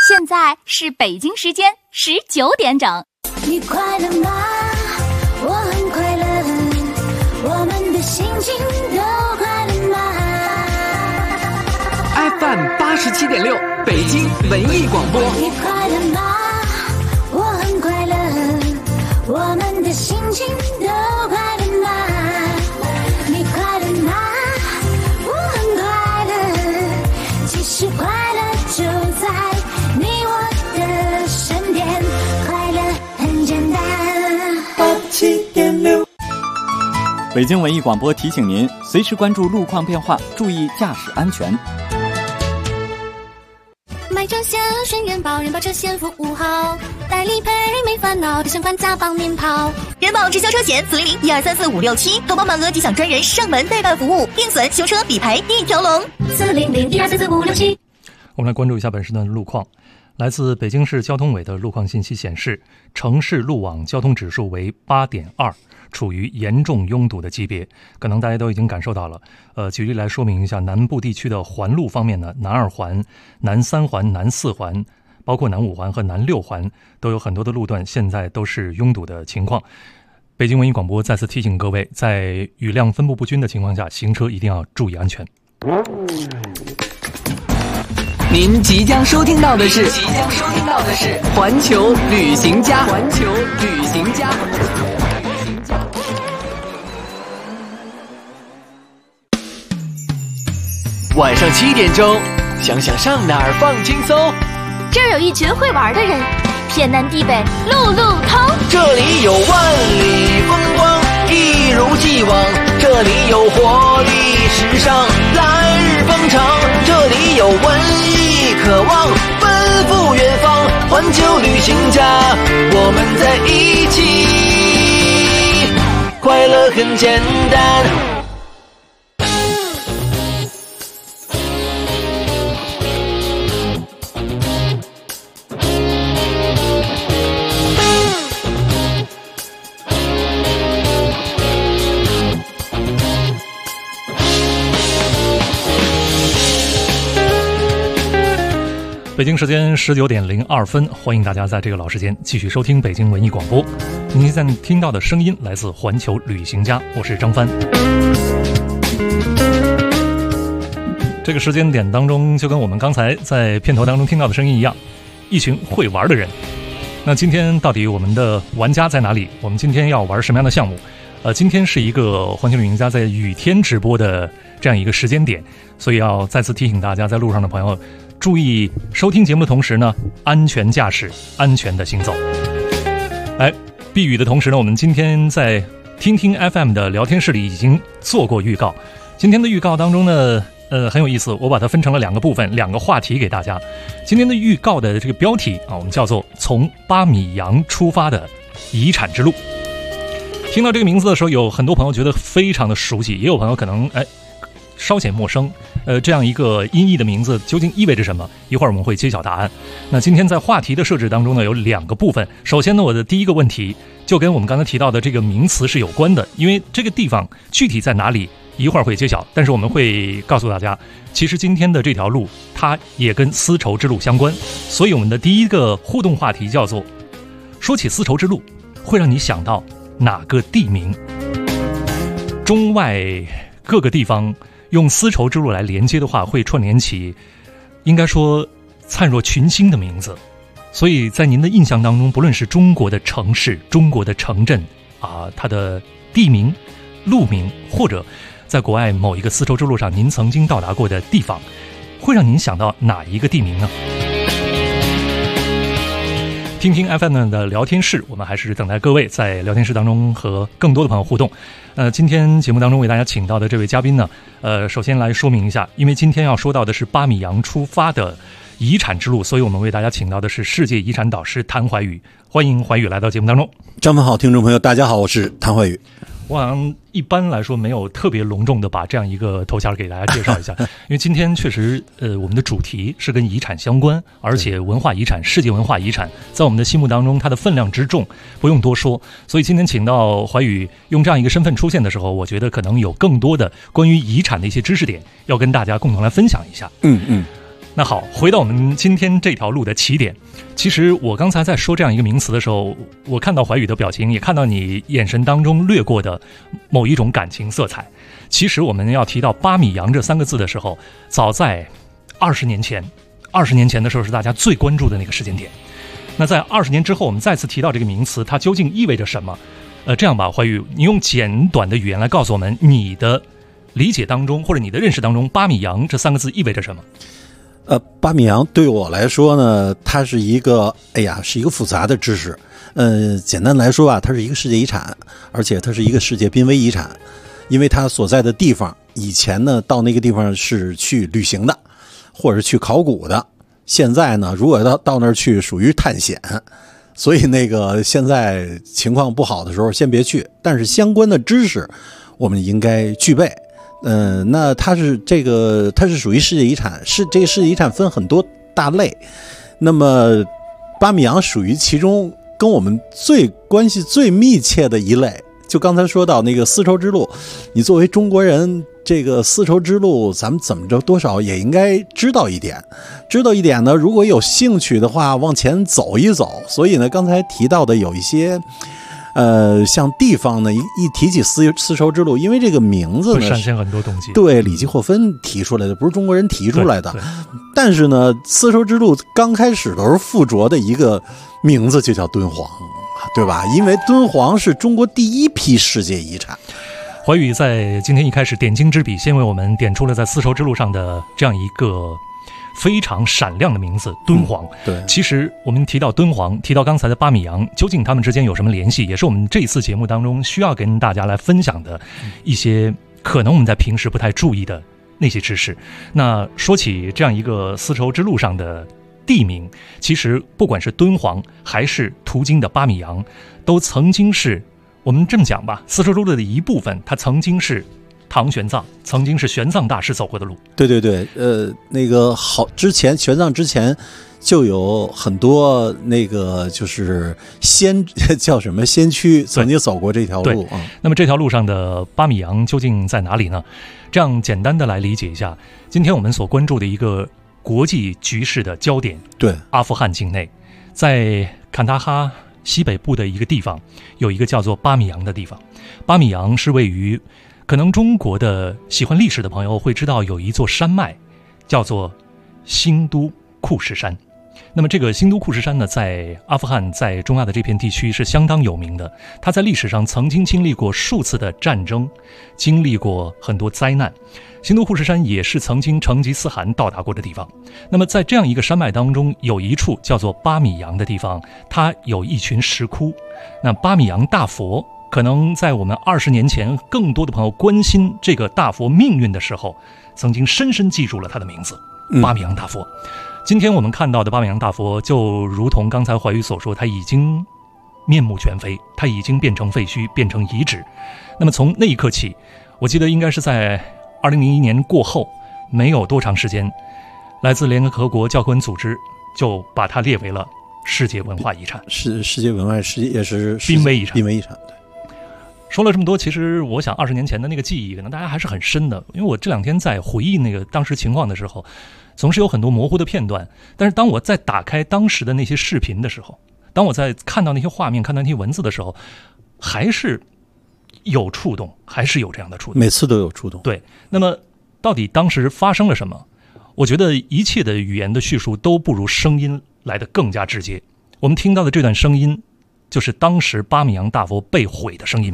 现在是北京时间19点整。 你快乐吗？我很快乐，我们的心情都快乐吗 ？FM 87.6，北京文艺广播。 你快乐吗？我很快乐，我们的心情都快乐吗？你快乐吗？我很快乐，其实快乐就在你我的身边，快乐很简单。87.6， 北京文艺广播提醒您，随时关注路况变化，注意驾驶安全。 买车险选人保，人保车险服务好，代理赔没烦恼，提前款加帮您跑。 人保直销车险400-1234567，投保满额即享专人上门代办服务，定损、修车、理赔一条龙。 400-1234567。 我们来关注一下本时段的路况。来自北京市交通委的路况信息显示，城市路网交通指数为8.2，处于严重拥堵的级别，可能大家都已经感受到了。举例来说明一下，南部地区的环路方面呢，南2环、南3环、南4环，包括南5环和南6环，都有很多的路段现在都是拥堵的情况。北京文艺广播再次提醒各位，在雨量分布不均的情况下，行车一定要注意安全。 您即将收听到的是环球旅行家。晚上7点钟，想想上哪儿放轻松。 这儿有一群会玩的人，天南地北路路通。 这里有万里风光，一如既往。这里有活力时尚，来日方长。这里有文艺渴望，奔赴远方。环球旅行家，我们在一起，快乐很简单。 北京时间19点02分，欢迎大家在这个老时间继续收听北京文艺广播。您现在听到的声音来自环球旅行家，我是张帆。这个时间点当中，就跟我们刚才在片头当中听到的声音一样，一群会玩的人。那今天到底我们的玩家在哪里？我们今天要玩什么样的项目？今天是一个环球旅行家在雨天直播的这样一个时间点，所以要再次提醒大家，在路上的朋友注意收听节目的同时呢，安全驾驶，安全的行走。避雨的同时呢，我们今天在听听 FM 的聊天室里已经做过预告。今天的预告当中呢，很有意思，我把它分成了2个部分，2个话题给大家。今天的预告的这个标题啊，我们叫做从巴米扬出发的遗产之路。听到这个名字的时候，有很多朋友觉得非常的熟悉，也有朋友可能稍显陌生。这样一个音译的名字究竟意味着什么？一会儿我们会揭晓答案。那今天在话题的设置当中呢，有2个部分。首先呢，我的第一个问题就跟我们刚才提到的这个名词是有关的，因为这个地方具体在哪里，一会儿会揭晓。但是我们会告诉大家，其实今天的这条路它也跟丝绸之路相关。所以我们的第一个互动话题叫做：说起丝绸之路，会让你想到哪个地名？中外各个地方用丝绸之路来连接的话，会串联起应该说灿若群星的名字。所以在您的印象当中，不论是中国的城市、中国的城镇它的地名、路名，或者在国外某一个丝绸之路上您曾经到达过的地方，会让您想到哪一个地名呢？听听 FM 的聊天室，我们还是等待各位在聊天室当中和更多的朋友互动。今天节目当中为大家请到的这位嘉宾呢，首先来说明一下，因为今天要说到的是巴米扬出发的遗产之路，所以我们为大家请到的是世界遗产导师谭怀宇。欢迎怀宇来到节目当中。 张帆好，听众朋友大家好，我是谭怀宇。 我好像一般来说没有特别隆重的把这样一个头衔给大家介绍一下，因为今天确实我们的主题是跟遗产相关，而且文化遗产、世界文化遗产在我们的心目当中它的分量之重不用多说，所以今天请到怀宇用这样一个身份出现的时候，我觉得可能有更多的关于遗产的一些知识点要跟大家共同来分享一下。 那好，回到我们今天这条路的起点。其实我刚才在说这样一个名词的时候，我看到怀宇的表情，也看到你眼神当中掠过的某一种感情色彩。其实我们要提到巴米扬这3个字的时候，早在20年前的时候是大家最关注的那个时间点。那在20年之后，我们再次提到这个名词，它究竟意味着什么？这样吧，怀宇，你用简短的语言来告诉我们，你的理解当中或者你的认识当中，巴米扬这3个字意味着什么？ 巴米扬对我来说呢，它是一个复杂的知识。简单来说吧，它是一个世界遗产，而且它是一个世界濒危遗产，因为它所在的地方以前呢，到那个地方是去旅行的，或者去考古的。现在呢，如果到那儿去，属于探险，所以现在情况不好的时候，先别去。但是相关的知识，我们应该具备。那它是属于世界遗产，这个世界遗产分很多大类，那么巴米扬属于其中跟我们关系最密切的一类。就刚才说到那个丝绸之路，你作为中国人，这个丝绸之路咱们怎么着多少也应该知道一点呢，如果有兴趣的话往前走一走。所以呢，刚才提到的有一些像地方呢，一提起丝绸之路，因为这个名字呢会闪现很多东西。 对，里基霍芬提出来的，不是中国人提出来的。但是呢，丝绸之路刚开始都是附着的一个名字，就叫敦煌，对吧？因为敦煌是中国第一批世界遗产。 怀宇在今天一开始点睛之笔，先为我们点出了在丝绸之路上的这样一个非常闪亮的名字——敦煌。 对， 其实我们提到敦煌，提到刚才的巴米扬，究竟他们之间有什么联系，也是我们这一次节目当中需要跟大家来分享的一些可能我们在平时不太注意的那些知识。那说起这样一个丝绸之路上的地名，其实不管是敦煌还是途经的巴米扬，都曾经是，我们这么讲吧，丝绸之路的一部分，它曾经是唐玄奘，曾经是玄奘大师走过的路。 对，之前玄奘之前就有很多就是叫什么先驱曾经走过这条路啊。 那么这条路上的巴米扬究竟在哪里呢？这样简单的来理解一下，今天我们所关注的一个国际局势的焦点， 对， 阿富汗境内，在坎大哈西北部的一个地方，有一个叫做巴米扬的地方。巴米扬是位于，可能中国的喜欢历史的朋友会知道，有一座山脉叫做新都库什山。那么这个新都库什山呢，在阿富汗，在中亚的这片地区是相当有名的。它在历史上曾经经历过数次的战争，经历过很多灾难。新都库什山也是曾经成吉思汗到达过的地方。那么在这样一个山脉当中，有一处叫做巴米扬的地方，它有一群石窟。那巴米扬大佛，可能在我们20年前更多的朋友关心这个大佛命运的时候，曾经深深记住了它的名字，巴米扬大佛。今天我们看到的巴米扬大佛，就如同刚才怀宇所说，它已经面目全非，它已经变成废墟，变成遗址。那么从那一刻起，我记得应该是在2001年过后没有多长时间，来自联合国教科文组织就把它列为了世界文化遗产， 是世界文化，也是濒危遗产。 濒危遗产，对。 说了这么多，其实我想20年前的那个记忆，可能大家还是很深的。因为我这2天在回忆那个当时情况的时候，总是有很多模糊的片段。但是当我在打开当时的那些视频的时候，当我在看到那些画面、看到那些文字的时候，还是有触动，还是有这样的触动。 每次都有触动。 对，那么到底当时发生了什么？我觉得一切的语言的叙述都不如声音来得更加直接。我们听到的这段声音，就是当时巴米扬大佛被毁的声音。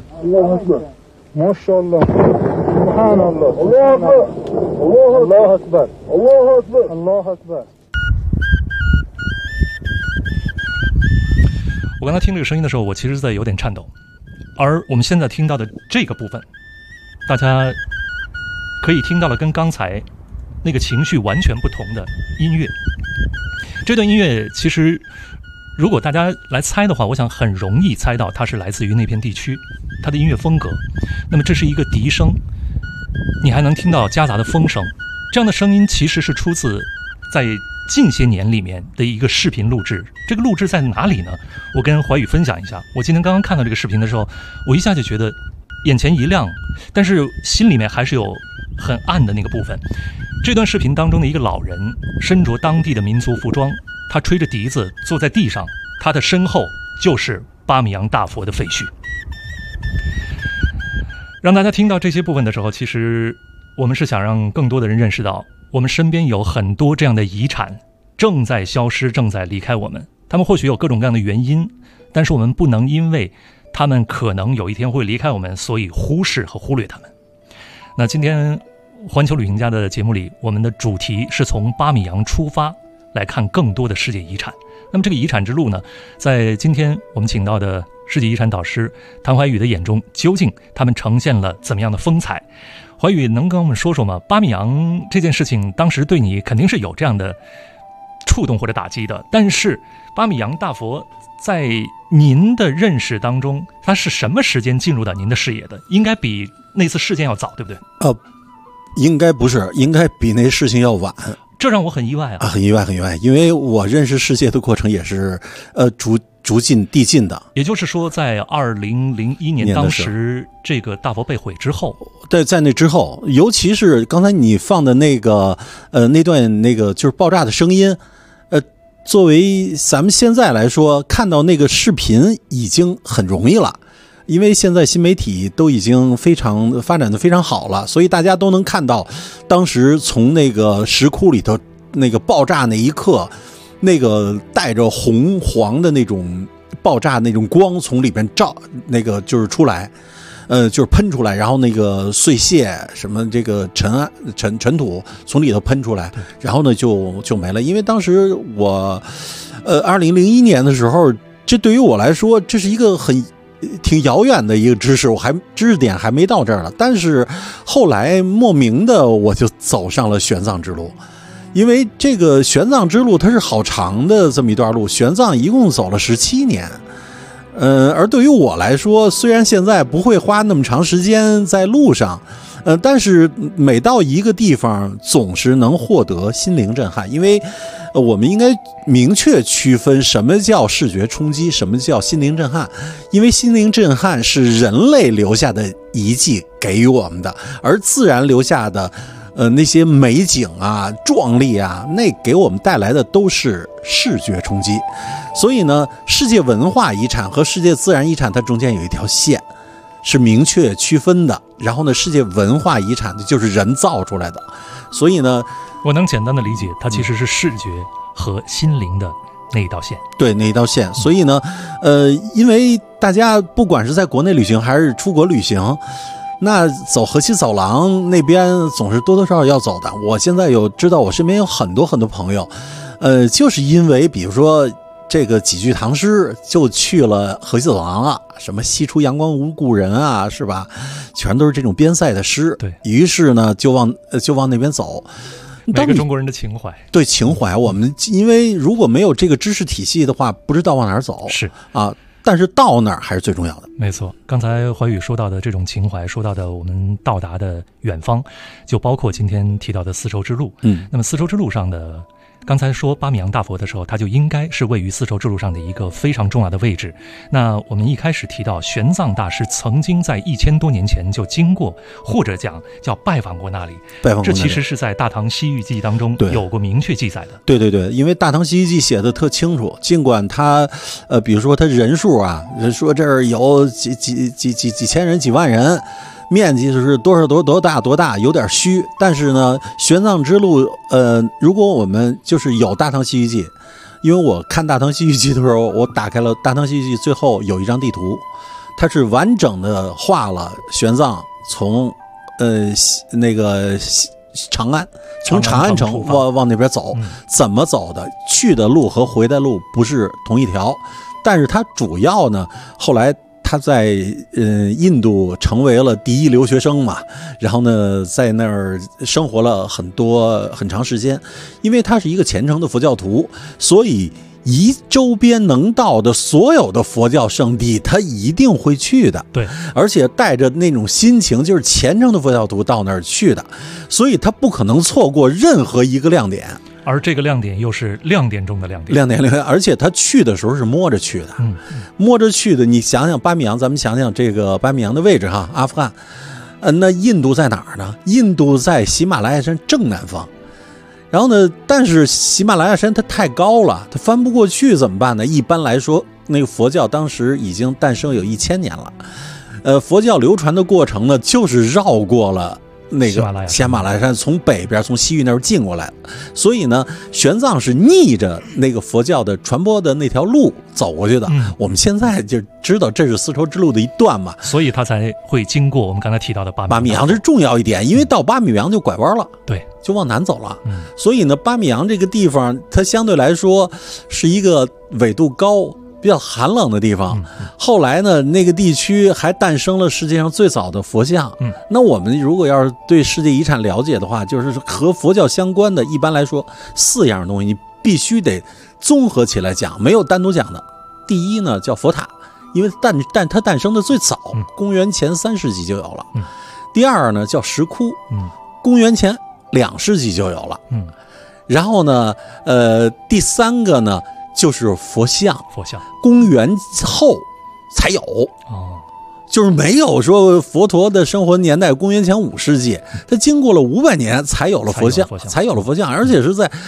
我刚才听这个声音的时候，我其实在有点颤抖。而我们现在听到的这个部分，大家可以听到了跟刚才那个情绪完全不同的音乐。这段音乐其实如果大家来猜的话，我想很容易猜到它是来自于那片地区，它的音乐风格。那么这是一个笛声，你还能听到夹杂的风声。这样的声音其实是出自在近些年里面的一个视频录制。这个录制在哪里呢？我跟怀宇分享一下。我今天刚刚看到这个视频的时候，我一下就觉得眼前一亮，但是心里面还是有很暗的那个部分。这段视频当中的一个老人身着当地的民族服装，他吹着笛子坐在地上，他的身后就是巴米扬大佛的废墟。让大家听到这些部分的时候，其实我们是想让更多的人认识到，我们身边有很多这样的遗产正在消失，正在离开我们。他们或许有各种各样的原因，但是我们不能因为他们可能有一天会离开我们，所以忽视和忽略他们。那今天环球旅行家的节目里，我们的主题是从巴米扬出发，来看更多的世界遗产。那么这个遗产之路呢，在今天我们请到的世界遗产导师谭怀宇的眼中，究竟他们呈现了怎么样的风采？怀宇能跟我们说说吗？巴米扬这件事情当时对你肯定是有这样的触动或者打击的，但是巴米扬大佛在您的认识当中，它是什么时间进入到您的视野的？应该比那次事件要早，对不对？ 应该不是，应该比那事情要晚。 这让我很意外啊！ 很意外，很意外，因为我认识世界的过程也是逐进递进的。 也就是说，在2001年当时这个大佛被毁之后， 对，在那之后，尤其是刚才你放的那个那段那个就是爆炸的声音，作为咱们现在来说，看到那个视频已经很容易了。因为现在新媒体都已经发展的非常好了，所以大家都能看到当时从那个石窟里头那个爆炸那一刻，那个带着红黄的那种爆炸那种光从里边照那个就是出来，就是喷出来，然后那个碎屑什么这个尘土从里头喷出来，然后呢就没了。因为当时我2001年的时候，这对于我来说这是一个挺遥远的一个知识知识点还没到这儿了，但是后来莫名的我就走上了玄奘之路。因为这个玄奘之路它是好长的这么一段路，玄奘一共走了17年。而对于我来说，虽然现在不会花那么长时间在路上，但是每到一个地方总是能获得心灵震撼。因为我们应该明确区分什么叫视觉冲击，什么叫心灵震撼。因为心灵震撼是人类留下的遗迹给予我们的，而自然留下的那些美景啊、壮丽啊，那给我们带来的都是视觉冲击。所以呢，世界文化遗产和世界自然遗产它中间有一条线是明确区分的。然后呢，世界文化遗产就是人造出来的。所以呢， 我能简单的理解，它其实是视觉和心灵的那一道线。 对，那一道线。所以呢，因为大家不管是在国内旅行还是出国旅行，那走河西走廊那边总是多多少少要走的。我现在知道我身边有很多很多朋友，就是因为比如说这个几句唐诗就去了河西走廊啊，什么西出阳关无故人啊，是吧？全都是这种边塞的诗。 对， 于是呢就往那边走。 每个中国人的情怀， 对，情怀。我们因为如果没有这个知识体系的话，不知道往哪儿走。 是啊。但是到那儿还是最重要的。 没错，刚才怀宇说到的这种情怀，说到的我们到达的远方，就包括今天提到的丝绸之路。那么丝绸之路上的，刚才说巴米扬大佛的时候，它就应该是位于丝绸之路上的一个非常重要的位置。那我们一开始提到玄奘大师曾经在1000多年前就经过，或者讲叫拜访过那里。这其实是在《大唐西域记》当中有过明确记载的。 对对对，因为《大唐西域记》写的特清楚，尽管它比如说它人数啊，说这儿有几千人、几万人。面积是多少多大有点虚，但是呢，玄奘之路，如果我们就是有《大唐西域记》，因为我看《大唐西域记》的时候，我打开了《大唐西域记》，最后有一张地图，它是完整的画了玄奘从那个长安，从长安城往那边走，怎么走的，去的路和回的路不是同一条，但是它主要呢，后来。他在印度成为了第一留学生嘛，然后呢在那儿生活了很长时间，因为他是一个虔诚的佛教徒，所以周边能到的所有的佛教圣地他一定会去的。 对， 而且带着那种心情，就是虔诚的佛教徒到那儿去的，所以他不可能错过任何一个亮点。 而这个亮点又是亮点中的亮点， 亮点，而且他去的时候是摸着去的，摸着去的。你想想巴米扬，咱们想想这个巴米扬的位置哈，阿富汗， 那印度在哪儿呢？印度在喜马拉雅山正南方。然后呢，但是喜马拉雅山它太高了，它翻不过去怎么办呢？一般来说，那个佛教当时已经诞生有1000年了。佛教流传的过程呢，就是绕过了那个喜马拉雅山，从北边从西域那儿进过来，所以呢，玄奘是逆着那个佛教的传播的那条路走过去的。我们现在就知道这是丝绸之路的一段嘛， 所以他才会经过我们刚才提到的巴米扬。 这是重要一点，因为到巴米扬就拐弯了， 对， 就往南走了。所以呢，巴米扬这个地方，它相对来说是一个纬度高、比较寒冷的地方。后来呢，那个地区还诞生了世界上最早的佛像。那我们如果要是对世界遗产了解的话，就是和佛教相关的，一般来说4样东西，你必须得综合起来讲，没有单独讲的。第一呢，叫佛塔，因为它诞生的最早，公元前3世纪就有了。第二呢，叫石窟，公元前2世纪就有了。然后呢，第3个呢，就是佛像，公元后才有。就是没有说佛陀的生活年代公元前5世纪，他经过了500年才有了佛像，而且是在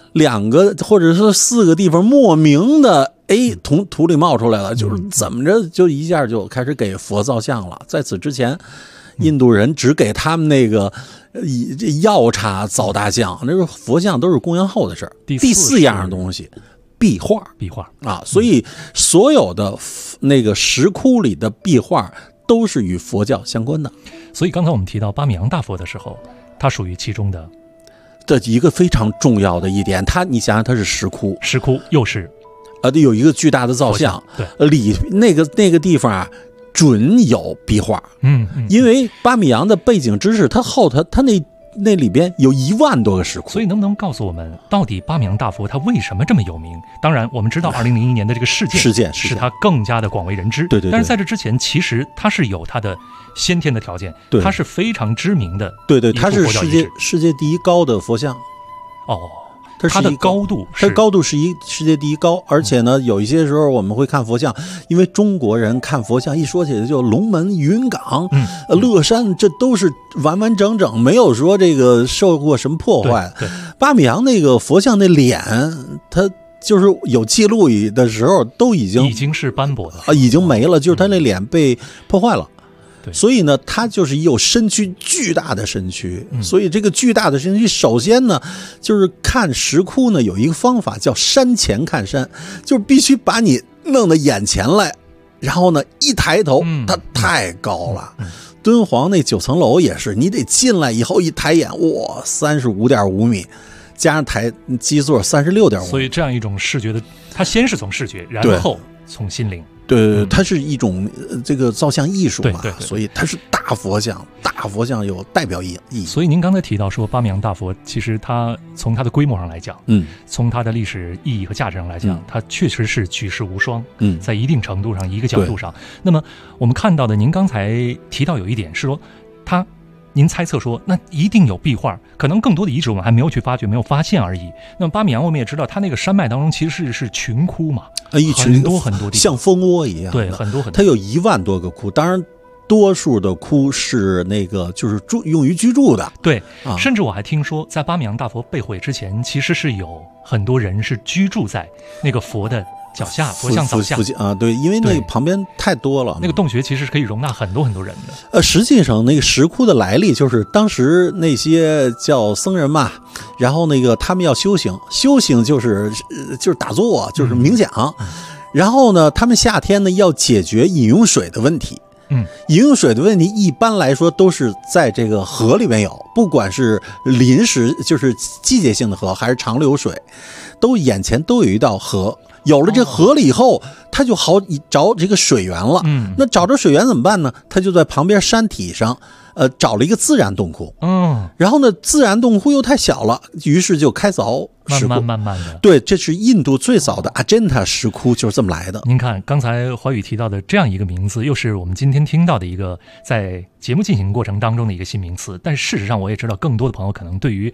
2个或者是4个地方莫名的从土里冒出来了，就是怎么着就一下就开始给佛造像了。在此之前，印度人只给他们那个药叉造大像，那个佛像都是公元后的事儿。第4样东西。壁画啊，所以所有的那个石窟里的壁画都是与佛教相关的。 所以刚才我们提到巴米扬大佛的时候，它属于其中的一个非常重要的一点。你想想，它是石窟又是有一个巨大的造像， 对， 里那个地方啊，准有壁画。因为巴米扬的背景知识，它那里边有1万多个石窟。 所以能不能告诉我们，到底巴米扬大佛它为什么这么有名？当然我们知道2001年的这个事件使它更加的广为人知， 对。 但是在这之前，其实它是有它的先天的条件，它是非常知名的， 对，它是世界第一高的佛像。它的高度是世界第一高，而且呢，有一些时候我们会看佛像，因为中国人看佛像一说起来就龙门、云冈、乐山，这都是完完整整，没有说这个受过什么破坏。巴米扬那个佛像那脸，它就是有记录的时候都已经是斑驳的已经没了，就是他那脸被破坏了。所以呢，它就是有身躯巨大的身躯，所以这个巨大的身躯，首先呢，就是看石窟呢有一个方法叫山前看山，就是必须把你弄到眼前来，然后呢一抬头，它太高了。敦煌那9层楼也是，你得进来以后一抬眼，哇，35.5米，加上基座36.5米， 所以这样一种视觉的，它先是从视觉，然后从心灵。 对，它是一种这个造像艺术嘛， 对， 所以它是大佛像有代表意义。 所以您刚才提到说巴米扬大佛，其实它从它的规模上来讲，从它的历史意义和价值上来讲，它确实是举世无双。在一定程度上，一个角度上，那么我们看到的，您刚才提到有一点是说，您猜测说，那一定有壁画，可能更多的遗址我们还没有去发掘，没有发现而已。那么巴米扬我们也知道，它那个山脉当中其实是群窟嘛，很多地方， 像蜂窝一样。 对，很多。 它有1万多个窟，当然多数的窟是那个就是用于居住的。 对，甚至我还听说，在巴米扬大佛被毁之前，其实是有很多人是居住在那个佛的脚下，佛像脚下啊，对，因为那个旁边太多了， 那个洞穴其实是可以容纳很多很多人的。 实际上那个石窟的来历就是当时那些叫僧人嘛，然后那个他们要修行就是打坐，就是冥想，然后呢，他们夏天呢要解决饮用水的问题。饮用水的问题一般来说都是在这个河里面有，不管是临时就是季节性的河还是长流水，眼前都有一道河。有了这河了以后，他就好找这个水源了。那找着水源怎么办呢？他就在旁边山体上，找了一个自然洞窟。然后呢，自然洞窟又太小了，于是就开凿石窟。 慢慢的。 对，这是印度最早的阿珍塔石窟，就是这么来的。 您看，刚才华宇提到的这样一个名字，又是我们今天听到的一个在节目进行过程当中的一个新名词。但是事实上，我也知道更多的朋友可能对于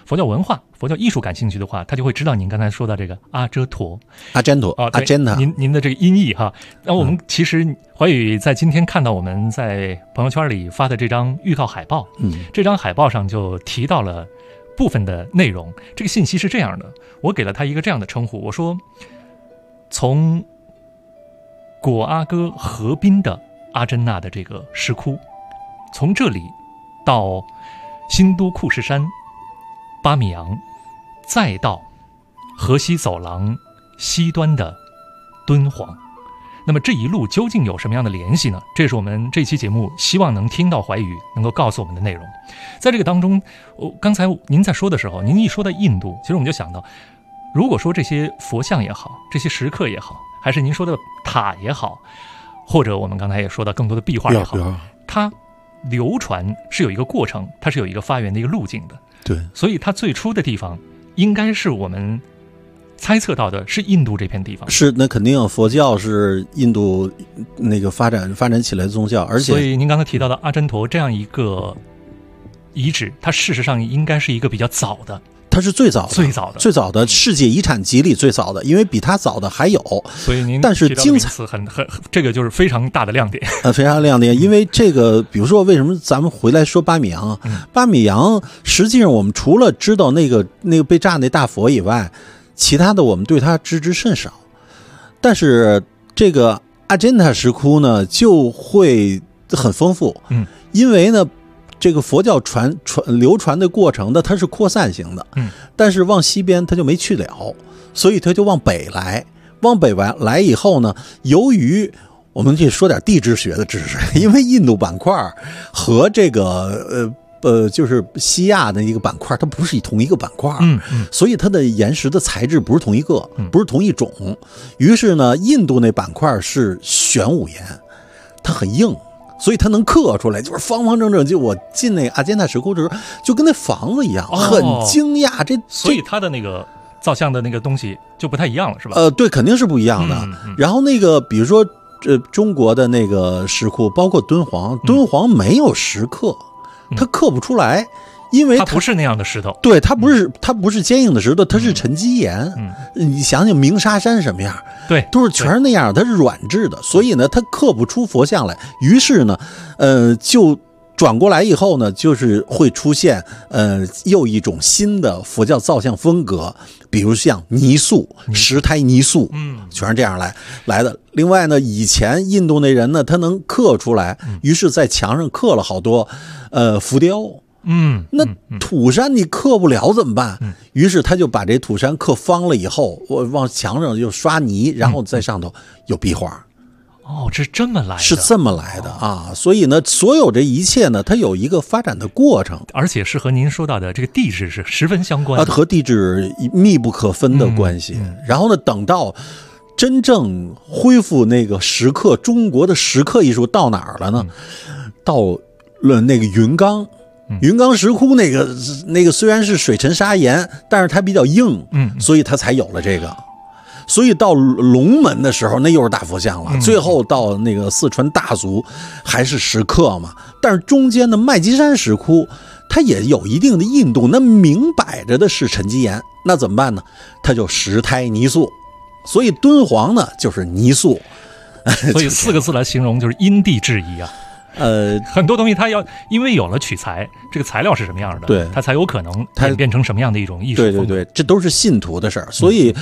佛教文化、佛教艺术感兴趣的话，他就会知道您刚才说到这个阿遮陀、 阿占陀、阿占陀。 您的这个音译哈。那我们其实怀宇在今天看到我们在朋友圈里发的这张预告海报，这张海报上就提到了部分的内容。这个信息是这样的，我给了他一个这样的称呼，我说从果阿哥河滨的阿真纳的这个石窟，从这里到新都库什山、巴米扬，再到河西走廊西端的敦煌。那么这一路究竟有什么样的联系呢？这是我们这期节目希望能听到怀宇能够告诉我们的内容。在这个当中，刚才您在说的时候，您一说到印度，其实我们就想到，如果说这些佛像也好，这些石刻也好，还是您说的塔也好，或者我们刚才也说到更多的壁画也好，它流传是有一个过程，它是有一个发源的一个路径的。 对， 所以它最初的地方应该是我们猜测到的是印度这片地方。 是，那肯定佛教是印度那个发展起来的宗教，而且所以您刚才提到的阿真陀这样一个遗址，它事实上应该是一个比较早的。 它是最早的世界遗产集里最早的，因为比它早的还有。 所以您但是精彩很这个就是非常大的亮点。 非常亮点，因为这个，比如说为什么咱们回来说巴米扬啊？巴米扬实际上我们除了知道那个被炸那大佛以外，其他的我们对它知之甚少。但是这个阿真塔石窟呢就会很丰富，因为呢。这个佛教流传的过程呢，它是扩散型的，但是往西边它就没去了，所以它就往北来。往北来以后呢，由于我们就说点地质学的知识，因为印度板块和这个就是西亚的一个板块，它不是同一个板块，所以它的岩石的材质不是同一个，不是同一种。于是呢，印度那板块是玄武岩，它很硬。所以它能刻出来，就是方方正正。就我进那个阿真塔石窟的时候，就跟那房子一样，很惊讶。 所以它的那个造像的那个东西就不太一样了，是吧？ 对，肯定是不一样的。然后那个，比如说中国的那个石窟，包括敦煌没有石刻，它刻不出来。因为它不是那样的石头， 对，它不是坚硬的石头，它是沉积岩。你想想鸣沙山什么样， 对， 都是全是那样，它是软质的，所以呢，它刻不出佛像来。于是呢，就转过来以后呢，就是会出现又一种新的佛教造像风格，比如像泥塑、石胎泥塑，全是这样来的。另外呢，以前印度那人呢，他能刻出来，于是在墙上刻了好多浮雕。那土山你刻不了怎么办？于是他就把这土山刻方了以后，我往墙上就刷泥，然后在上头有壁画。 这是这么来的， 是这么来的啊！所以呢，所有这一切呢，它有一个发展的过程， 而且是和您说到的这个地质是十分相关的， 和地质密不可分的关系。然后呢，等到真正恢复那个石刻，中国的石刻艺术到哪儿了呢？到了那个云冈。云冈石窟那个虽然是水沉砂岩，但是它比较硬，所以它才有了这个。所以到龙门的时候，那又是大佛像了。最后到那个四川大足还是石刻嘛。但是中间的麦积山石窟，它也有一定的硬度，那明摆着的是沉积岩，那怎么办呢？它就石胎泥塑。所以敦煌呢就是泥塑。 所以4个字来形容就是因地制宜啊。很多东西它要因为有了取材，这个材料是什么样的， 对， 它才有可能演变成什么样的一种艺术风格。 对，这都是信徒的事儿。所以，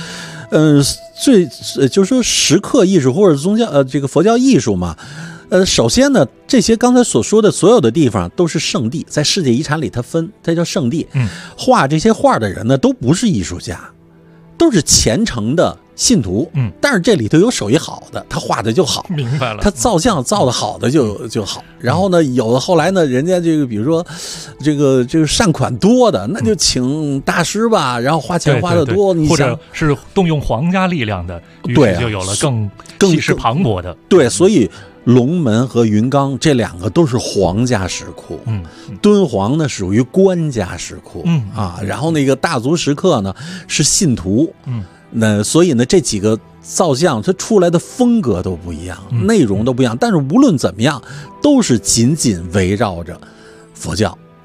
就是说石刻艺术或者宗教这个佛教艺术嘛，首先呢，这些刚才所说的所有的地方都是圣地，在世界遗产里它叫圣地。画这些画的人呢，都不是艺术家，都是虔诚的信徒。但是这里头有手艺好的，他画的就好， 明白了。 他造像造的好的就好。然后呢，有的后来呢，人家这个比如说这个善款多的，那就请大师吧，然后花钱花的多， 或者是动用皇家力量的， 对， 就有了更气势磅礴的。 对，所以龙门和云冈这两个都是皇家石窟，敦煌呢属于官家石窟，然后那个大足石刻呢是信徒，那所以呢这几个造像它出来的风格都不一样，内容都不一样，但是无论怎么样都是紧紧围绕着佛教。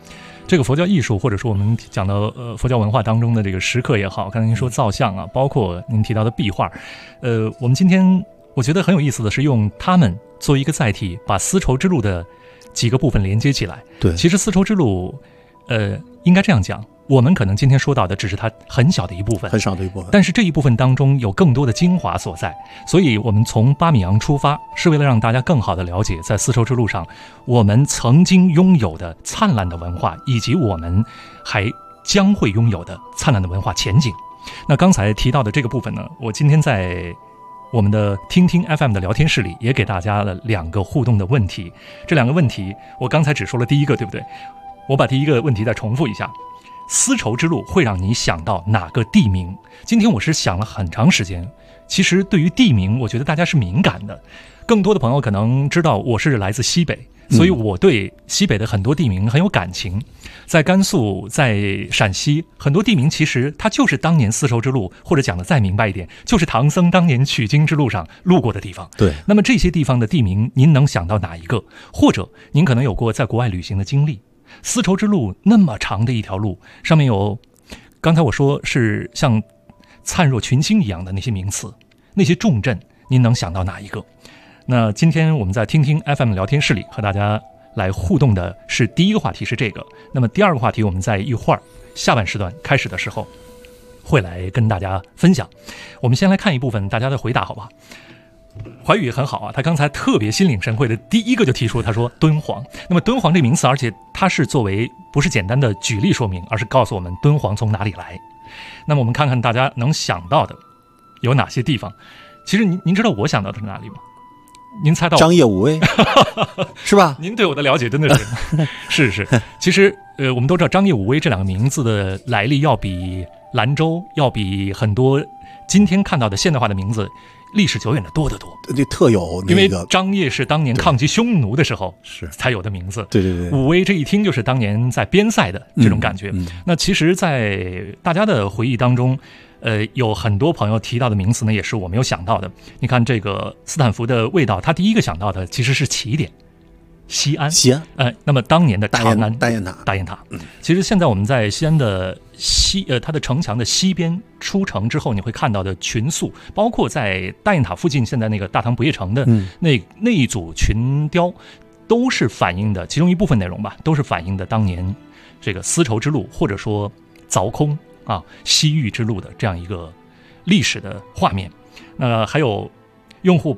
这个佛教艺术，或者说我们讲的佛教文化当中的这个石刻也好，刚才您说造像啊，包括您提到的壁画，我们今天我觉得很有意思的是用它们作为一个载体，把丝绸之路的几个部分连接起来。 对， 其实丝绸之路，应该这样讲，我们可能今天说到的只是它很小的一部分， 很少的一部分， 但是这一部分当中有更多的精华所在。所以我们从巴米扬出发，是为了让大家更好的了解在丝绸之路上我们曾经拥有的灿烂的文化，以及我们还将会拥有的灿烂的文化前景。那刚才提到的这个部分呢，我今天在我们的听听 FM 的聊天室里也给大家了2个互动的问题。这2个问题我刚才只说了第一个，对不对？我把第一个问题再重复一下，丝绸之路会让你想到哪个地名？今天我是想了很长时间，其实对于地名我觉得大家是敏感的，更多的朋友可能知道我是来自西北，所以我对西北的很多地名很有感情。在甘肃，在陕西，很多地名其实它就是当年丝绸之路，或者讲的再明白一点，就是唐僧当年取经之路上路过的地方。 对， 那么这些地方的地名您能想到哪一个？或者您可能有过在国外旅行的经历，丝绸之路那么长的一条路，上面有刚才我说是像灿若群星一样的那些名词，那些重镇，您能想到哪一个？那今天我们在听听 FM 聊天室里和大家来互动的是第一个话题是这个，那么第2个话题我们在一会儿下半时段开始的时候会来跟大家分享。我们先来看一部分大家的回答，好吧？怀宇也很好啊，他刚才特别心领神会的第一个就提出，他说敦煌。那么敦煌这名词，而且它是作为不是简单的举例说明，而是告诉我们敦煌从哪里来。那么我们看看大家能想到的有哪些地方。其实您知道我想到的是哪里吗？您猜到？ 张掖武威是吧？ 您对我的了解真的是是。其实我们都知道张掖武威这2个名字的来历要比兰州，要比很多今天看到的现代化的名字历史久远的多得多。 这特有那个， 因为张掖是当年抗击匈奴的时候是才有的名字。 对对对， 武威这一听就是当年在边塞的这种感觉。那其实在大家的回忆当中，有很多朋友提到的名词呢，也是我没有想到的。你看这个斯坦福的味道，他第一个想到的其实是起点西安。 西安， 那么当年的长安大雁塔， 大雁塔。其实现在我们在西安的它的城墙的西边出城之后，你会看到的群塑，包括在大雁塔附近，现在那个大唐不夜城的那一组群雕，都是反映的其中一部分内容吧，都是反映的当年这个丝绸之路，或者说凿空啊西域之路的这样一个历史的画面。还有用户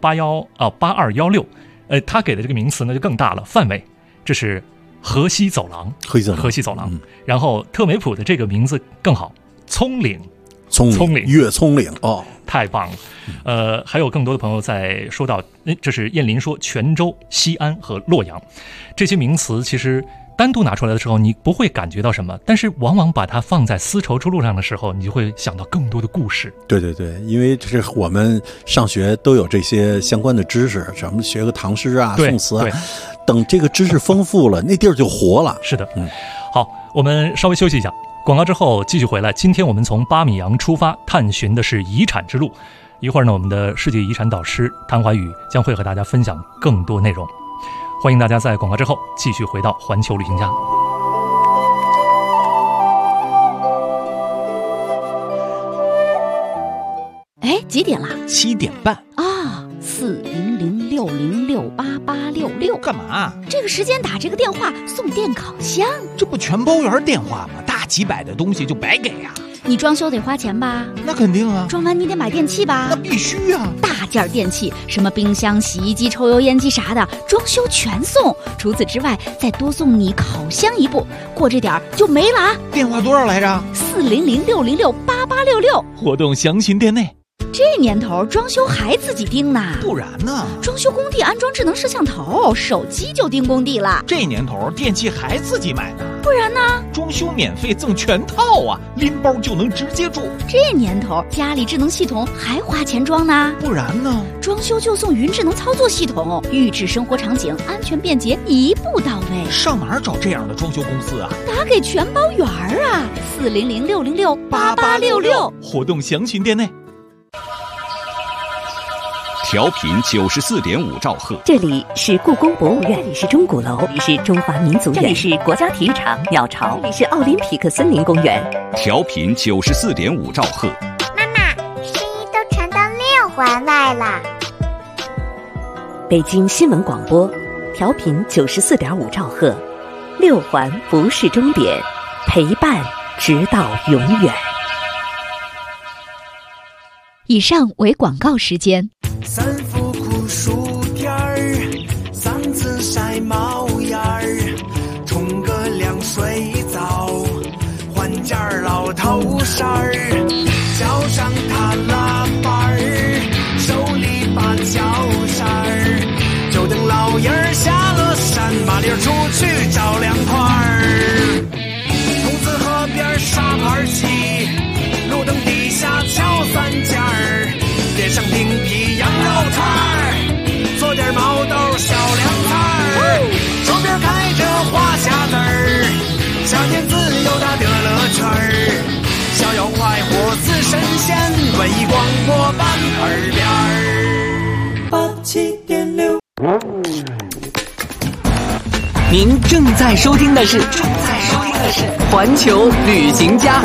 8216，他给的这个名词呢就更大了范围，这是河西走廊。河西走廊。然后特梅普的这个名字更好，葱岭， 岳葱岭，哦， 太棒了。还有更多的朋友在说到，这是燕林说泉州、西安和洛阳，这些名词其实单独拿出来的时候，你不会感觉到什么，但是往往把它放在丝绸之路上的时候，你就会想到更多的故事。 对对对，因为这是我们上学都有这些相关的知识，什么学个唐诗啊、宋词啊，等这个知识丰富了，那地儿就活了。 是的，好，我们稍微休息一下，广告之后继续回来。今天我们从巴米扬出发，探寻的是遗产之路。一会儿呢，我们的世界遗产导师谭怀宇将会和大家分享更多内容。欢迎大家在广告之后继续回到环球旅行家。 哎，几点了 ？7点半啊！40060688866， 干嘛？ 这个时间打这个电话送电烤箱， 这不全包圆电话吗？大几百的东西就白给啊！ 你装修得花钱吧？ 那肯定啊！ 装完你得买电器吧？ 那必须啊！ 大件电器，什么冰箱、洗衣机、抽油烟机啥的，装修全送。除此之外，再多送你烤箱一部，过这点就没了啊！ 电话多少来着 ？40060688866， 活动详情店内。 这年头装修还自己盯呢？ 不然呢？ 装修工地安装智能摄像头，手机就盯工地了。 这年头电器还自己买呢？ 不然呢？ 装修免费赠全套啊，拎包就能直接住。 这年头家里智能系统还花钱装呢？ 不然呢？ 装修就送云智能操作系统，预制生活场景，安全便捷，一步到位。 上哪儿找这样的装修公司啊？ 打给全包圆啊，40060688866， 活动详情店内。 调频94.5兆赫。 这里是故宫博物院，这里是钟鼓楼，这里是中华民族院，这里是国家体育场鸟巢，这里是奥林匹克森林公园。 调频94.5兆赫。 妈妈，声音都传到6环外了。 北京新闻广播，调频94.5兆赫，6环不是终点，陪伴直到永远。 以上为广告时间。 三伏酷暑天儿，3次晒毛眼儿，冲个凉水澡，换件老头衫儿，脚上踏拉板儿，手里把脚扇儿，就等老爷儿下了山，麻溜出去找凉快儿。筒子河边沙盘棋，路灯底下敲3件儿，点上冰皮羊肉串儿，做点毛豆小凉菜儿，手边开着花匣子儿，夏天自由它的乐趣儿，逍遥快活似神仙，文艺广播伴耳边儿87.6。 您正在收听的是环球旅行家。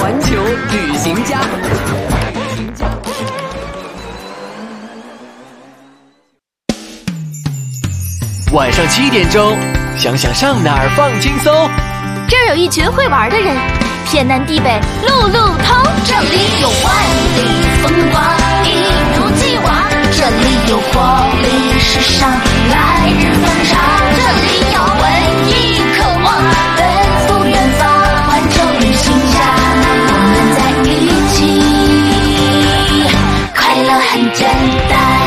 晚上7点钟，想想上哪儿放轻松。 这儿有一群会玩的人，天南地北路路通。这里有万里风光，一如既往。这里有活力时尚，来日方长。这里有文艺渴望，奔赴远方。环球旅行家，我们在一起，快乐很简单。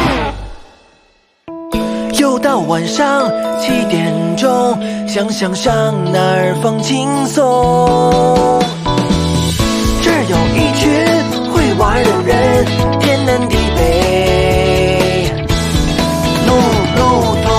又到晚上7点钟，想想上哪儿放轻松。这儿有一群会玩的人，天南地北路路通。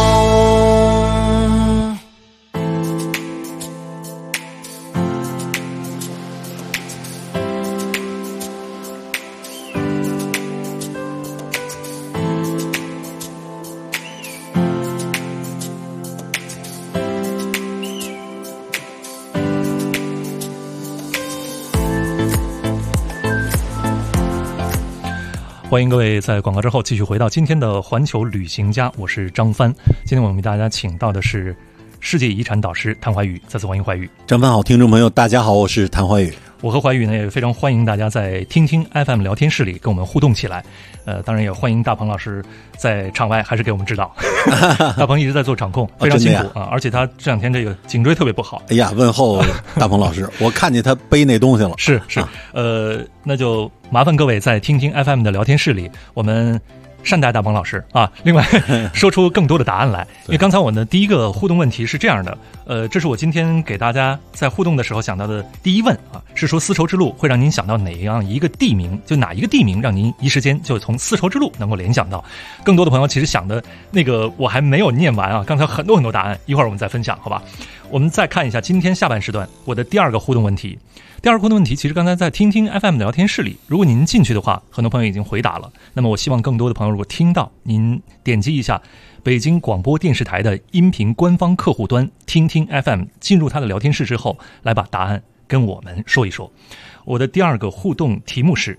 欢迎各位在广告之后继续回到今天的环球旅行家，我是张帆。今天我们为大家请到的是世界遗产导师谭怀宇，再次欢迎怀宇。 张帆好，听众朋友大家好，我是谭怀宇。 我和怀宇呢也非常欢迎大家在听听 FM 聊天室里跟我们互动起来。当然也欢迎大鹏老师在场外还是给我们指导。大鹏一直在做场控，非常辛苦啊，而且他这2天这个颈椎特别不好。 哎呀，问候大鹏老师，我看见他背那东西了。 是，那就麻烦各位在听听 FM 的聊天室里，我们善待大鹏老师啊，另外说出更多的答案来。因为刚才我的第一个互动问题是这样的，这是我今天给大家在互动的时候想到的第一问啊，是说丝绸之路会让您想到哪样一个地名，就哪一个地名让您一时间就从丝绸之路能够联想到。更多的朋友其实想的那个我还没有念完啊，刚才很多答案，一会儿我们再分享，好吧？我们再看一下今天下半时段我的第二个互动问题。第二个互动问题其实刚才在听听 FM 的聊天室里，如果您进去的话，很多朋友已经回答了。那么我希望更多的朋友如果听到，您点击一下北京广播电视台的音频官方客户端听听 FM， 进入它的聊天室之后，来把答案跟我们说一说。我的第二个互动题目是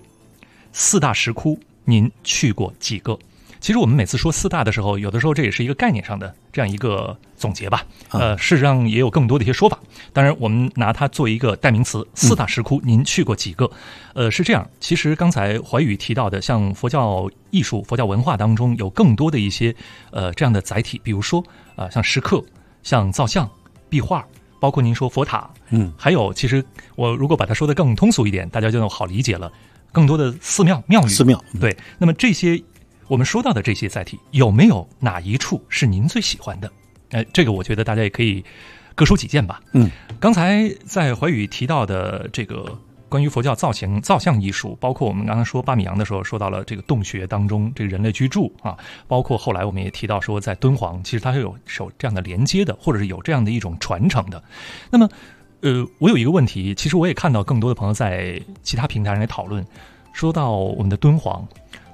4大石窟，您去过几个？其实我们每次说4大的时候，有的时候这也是一个概念上的这样一个总结吧。事实上也有更多的一些说法。当然，我们拿它做一个代名词，4大石窟，您去过几个？是这样。其实刚才怀宇提到的，像佛教艺术、佛教文化当中有更多的一些这样的载体，比如说像石刻、像造像、壁画，包括您说佛塔，还有其实我如果把它说得更通俗一点，大家就好理解了。更多的寺庙、庙宇，对。那么这些我们说到的这些载体，有没有哪一处是您最喜欢的？这个我觉得大家也可以各抒己见吧。刚才在怀宇提到的这个关于佛教造像艺术，包括我们刚才说巴米扬的时候说到了这个洞穴当中这个人类居住啊，包括后来我们也提到说在敦煌，其实它是有这样的连接的，或者是有这样的一种传承的。那么我有一个问题，其实我也看到更多的朋友在其他平台上来讨论，说到我们的敦煌，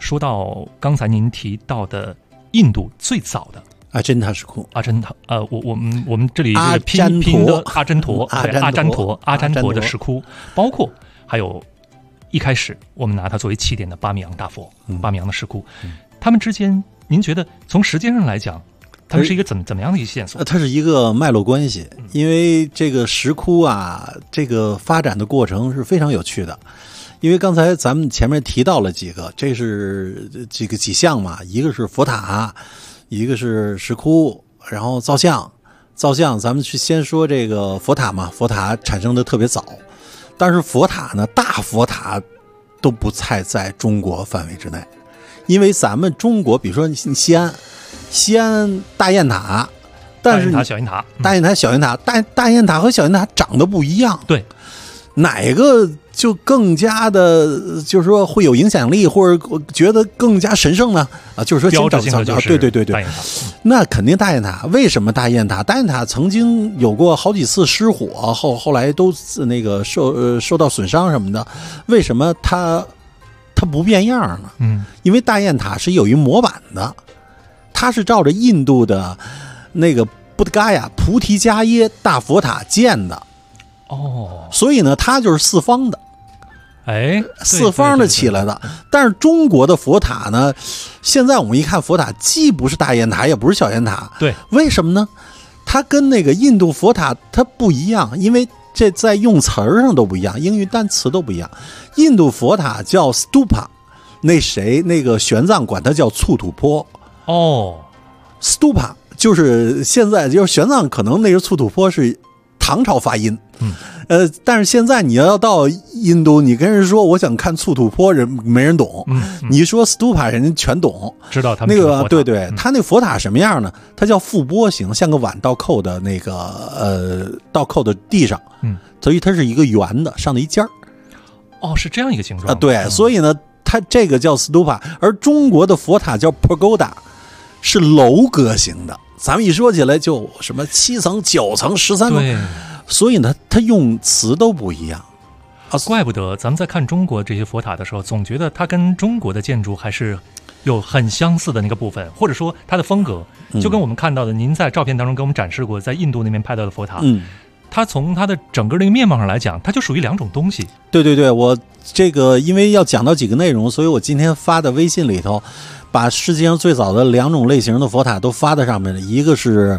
说到刚才您提到的印度最早的阿珍塔石窟， 阿珍塔，我们这里是拼的阿珍陀，阿詹陀的石窟，包括还有一开始我们拿它作为起点的巴米扬大佛，巴米扬的石窟，他们之间，您觉得从时间上来讲，它们是一个怎么样的一个线索？ 它是一个脉络关系，因为这个石窟啊，这个发展的过程是非常有趣的。因为刚才咱们前面提到了几个，这是几项嘛，一个是佛塔，一个是石窟，然后造像，咱们去先说这个佛塔嘛，佛塔产生的特别早，但是佛塔呢，大佛塔都不在中国范围之内，因为咱们中国，比如说西安大雁塔，但是小雁塔、 大雁塔、小雁塔，大雁塔和小雁塔长得不一样， 对， 哪个就更加的，就是说会有影响力，或者觉得更加神圣呢？啊，就是说标志性的就是对， 大雁塔， 那肯定大雁塔。为什么大雁塔？大雁塔曾经有过好几次失火，后来都那个受到损伤什么的。为什么它不变样呢？因为大雁塔是有一模板的，它是照着印度的那个布达嘎亚菩提伽耶大佛塔建的。所以呢，它就是四方的，四方的起来的。但是中国的佛塔呢，现在我们一看佛塔，既不是大雁塔，也不是小雁塔。 对， 为什么呢？它跟那个印度佛塔它不一样，因为这在用词儿上都不一样，英语单词都不一样。印度佛塔叫 stupa， 那个玄奘管它叫醋土坡。stupa 就是现在就是玄奘可能那个醋土坡是唐朝发音，但是现在你要到印度，你跟人说我想看醋土坡，人没人懂，你说 stupa 人家全懂， 知道他们那个对，他那佛塔什么样呢？它叫覆钵形，像个碗倒扣的那个倒扣的地上，所以它是一个圆的，上的一尖儿。 是这样一个形状对，所以呢，它这个叫 stupa， 而中国的佛塔叫 pagoda， 是楼阁型的。咱们一说起来就什么7层、9层、13层，所以呢，它用词都不一样怪不得咱们在看中国这些佛塔的时候，总觉得它跟中国的建筑还是有很相似的那个部分，或者说它的风格，就跟我们看到的，您在照片当中给我们展示过，在印度那边拍到的佛塔，它从它的整个那个面貌上来讲，它就属于两种东西。 对，我这个因为要讲到几个内容，所以我今天发的微信里头，把世界上最早的2种类型的佛塔都发在上面了。一个是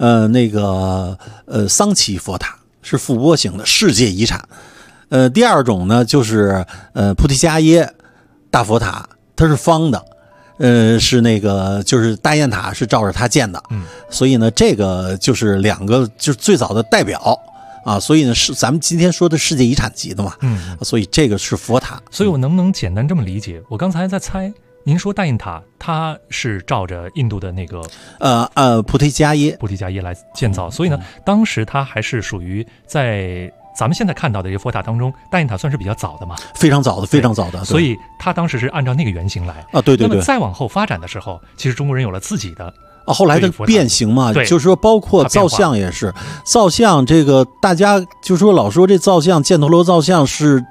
桑奇佛塔，是覆钵形的世界遗产。第二种呢就是菩提伽耶大佛塔，它是方的。是那个就是大雁塔是照着它建的，所以呢这个就是2个就是最早的代表啊，所以呢是咱们今天说的世界遗产级的嘛，所以这个是佛塔。 所以我能不能简单这么理解？我刚才在猜，您说大雁塔它是照着印度的那个菩提伽耶来建造，所以呢当时它还是属于在咱们现在看到的这些佛塔当中，大雁塔算是比较早的嘛， 非常早的， 所以它当时是按照那个原型来对。 那么再往后发展的时候，其实中国人有了自己的后来的变形嘛，就是说包括造像也是，造像这个大家就说老说这造像犍陀罗造像是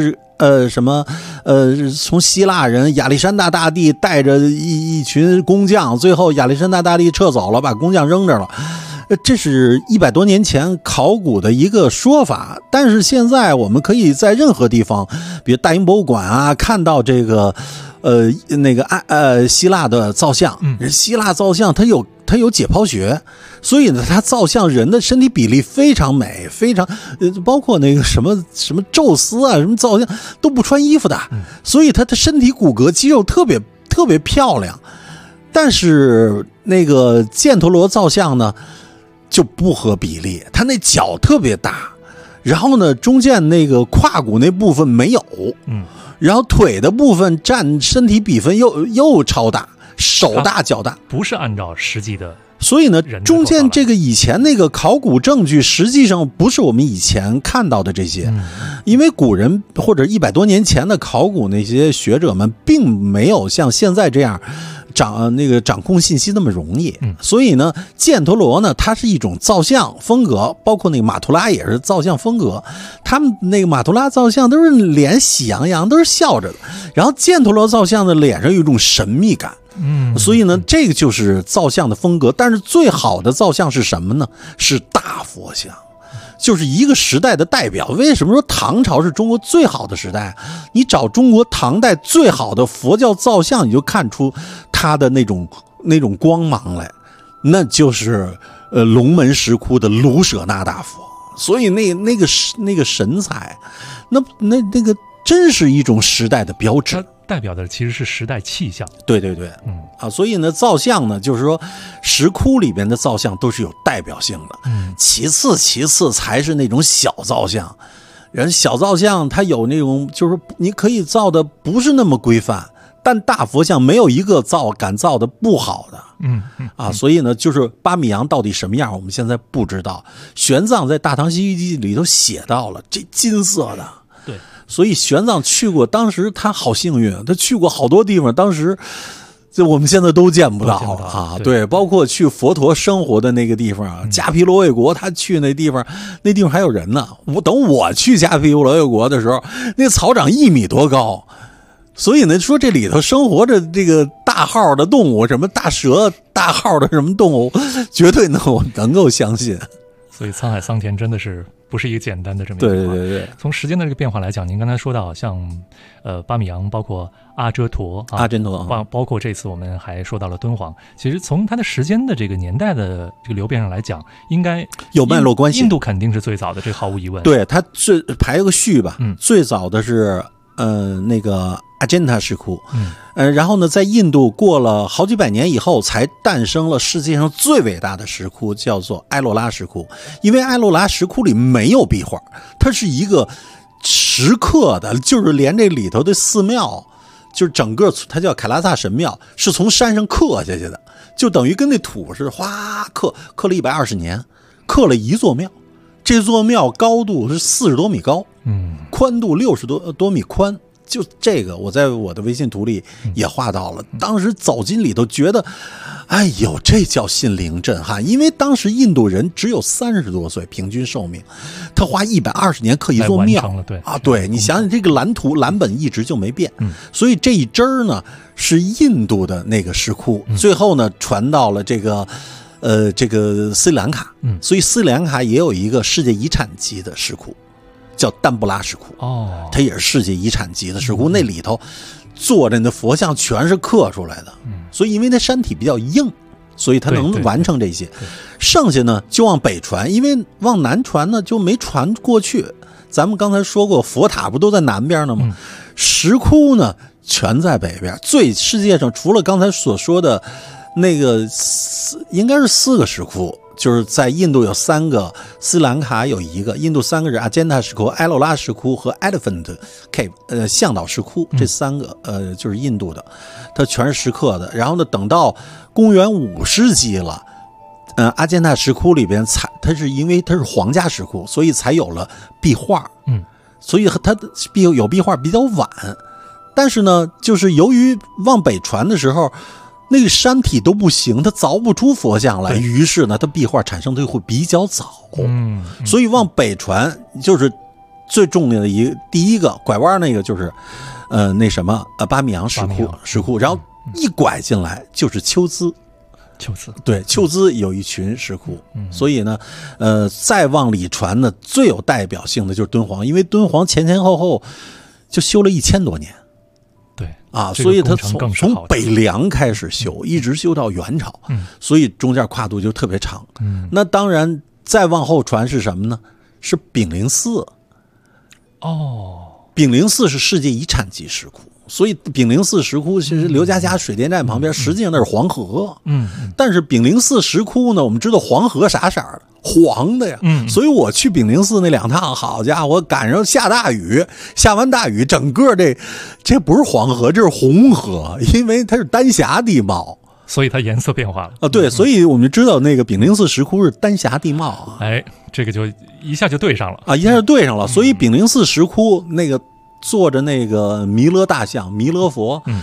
从希腊人亚历山大大帝带着一群工匠，最后亚历山大大帝撤走了，把工匠扔这了。这是100多年前考古的一个说法，但是现在我们可以在任何地方，比如大英博物馆啊，看到这个希腊的造像，希腊造像它有解剖学，所以呢，它造像人的身体比例非常美，非常包括那个什么宙斯啊，什么造像都不穿衣服的，所以他的身体骨骼肌肉特别漂亮。但是那个犍陀罗造像呢就不合比例，他那脚特别大，然后呢中间那个胯骨那部分没有，然后腿的部分占身体比分又超大，手大脚大， 不是按照实际的。 所以呢，中间这个以前那个考古证据实际上不是我们以前看到的这些，因为古人或者100多年前的考古那些学者们并没有像现在这样掌控信息那么容易。所以呢，犍陀罗呢，它是一种造像风格，包括那个马图拉也是造像风格。他们那个马图拉造像都是脸喜洋洋，都是笑着的，然后犍陀罗造像的脸上有一种神秘感。所以呢，这个就是造像的风格。但是最好的造像是什么呢？是大佛像。就是一个时代的代表。为什么说唐朝是中国最好的时代？你找中国唐代最好的佛教造像，你就看出它的那种光芒来，那就是龙门石窟的卢舍那大佛。所以那个神采，那个真是一种时代的标志。 代表的其实是时代气象。 对，所以呢，造像呢，就是说石窟里边的造像都是有代表性的。其次才是那种小造像。人小造像它有那种，就是你可以造的不是那么规范，但大佛像没有一个敢造的不好的。所以呢，就是巴米扬到底什么样，我们现在不知道。玄奘在《大唐西域记》里头写到了，这金色的。 对。 所以玄奘去过，当时他好幸运，他去过好多地方，当时就我们现在都见不到啊。对，包括去佛陀生活的那个地方迦毗罗卫国，他去那地方还有人呢。我去迦毗罗卫国的时候，那草长1米多高。所以呢，说这里头生活着这个大号的动物，什么大蛇、大号的什么动物，绝对能够相信。 所以沧海桑田真的是不是一个简单的这么一个对。 从时间的这个变化来讲，您刚才说到像巴米扬，包括阿遮陀，包括这次我们还说到了敦煌。其实从它的时间的这个年代的这个流变上来讲，应该有脉络关系。 印度肯定是最早的，这毫无疑问。 对，它排个序吧。最早的是那个阿坚塔石窟。然后呢，在印度过了好几百年以后，才诞生了世界上最伟大的石窟，叫做埃洛拉石窟。因为埃洛拉石窟里没有壁画，它是一个石刻的，就是连这里头的寺庙，就是整个它叫凯拉萨神庙，是从山上刻下去的，就等于跟那土似的，哗刻了120年，刻了一座庙。这座庙高度是40多米高，宽度60多米宽。就这个我在我的微信图里也画到了。当时走进里头觉得，哎呦，这叫心灵震撼。因为当时印度人只有30多岁平均寿命，他花120年刻一座庙。对，你想想这个蓝本一直就没变。所以这一支呢是印度的那个石窟，最后呢传到了这个斯里兰卡。所以斯里兰卡也有一个世界遗产级的石窟，叫丹布拉石窟。它也是世界遗产级的石窟。那里头坐着的佛像全是刻出来的。所以因为它山体比较硬，所以它能完成这些。剩下呢就往北传，因为往南传呢就没传过去。咱们刚才说过，佛塔不都在南边呢吗？石窟呢全在北边。世界上除了刚才所说的那个应该是4个石窟，就是在印度有3个，斯里兰卡有1个。印度3个是阿坚塔石窟、埃洛拉石窟和 Elephant Cave 向导石窟，这3个就是印度的，它全是石刻的。然后呢，等到公元5世纪了，阿坚塔石窟里边它是因为它是皇家石窟，所以才有了壁画。所以它有壁画比较晚。但是呢，就是由于往北传的时候，那个山体都不行，它凿不出佛像来，于是呢，它壁画产生的会比较早。所以往北传就是最重要的第一个拐弯那个就是巴米扬石窟，然后一拐进来就是秋兹。对，秋兹有一群石窟。所以呢，再往里传呢，最有代表性的就是敦煌，因为敦煌前后就修了1000多年。所以他从北凉开始修，一直修到元朝。所以中间跨度就特别长。那当然再往后传是什么呢？是炳灵寺。炳灵寺是世界遗产级石窟。所以炳灵寺石窟其实刘家峡水电站旁边，实际上那是黄河。但是炳灵寺石窟呢，我们知道黄河啥色的？黄的呀。所以我去炳灵寺那2趟，好家伙，赶上下大雨，下完大雨，整个这不是黄河，这是红河，因为它是丹霞地貌， 所以它颜色变化了。 对，所以我们知道那个炳灵寺石窟是丹霞地貌。 这个就一下就对上了一下就对上了。所以炳灵寺石窟那个坐着那个弥勒大像、弥勒佛，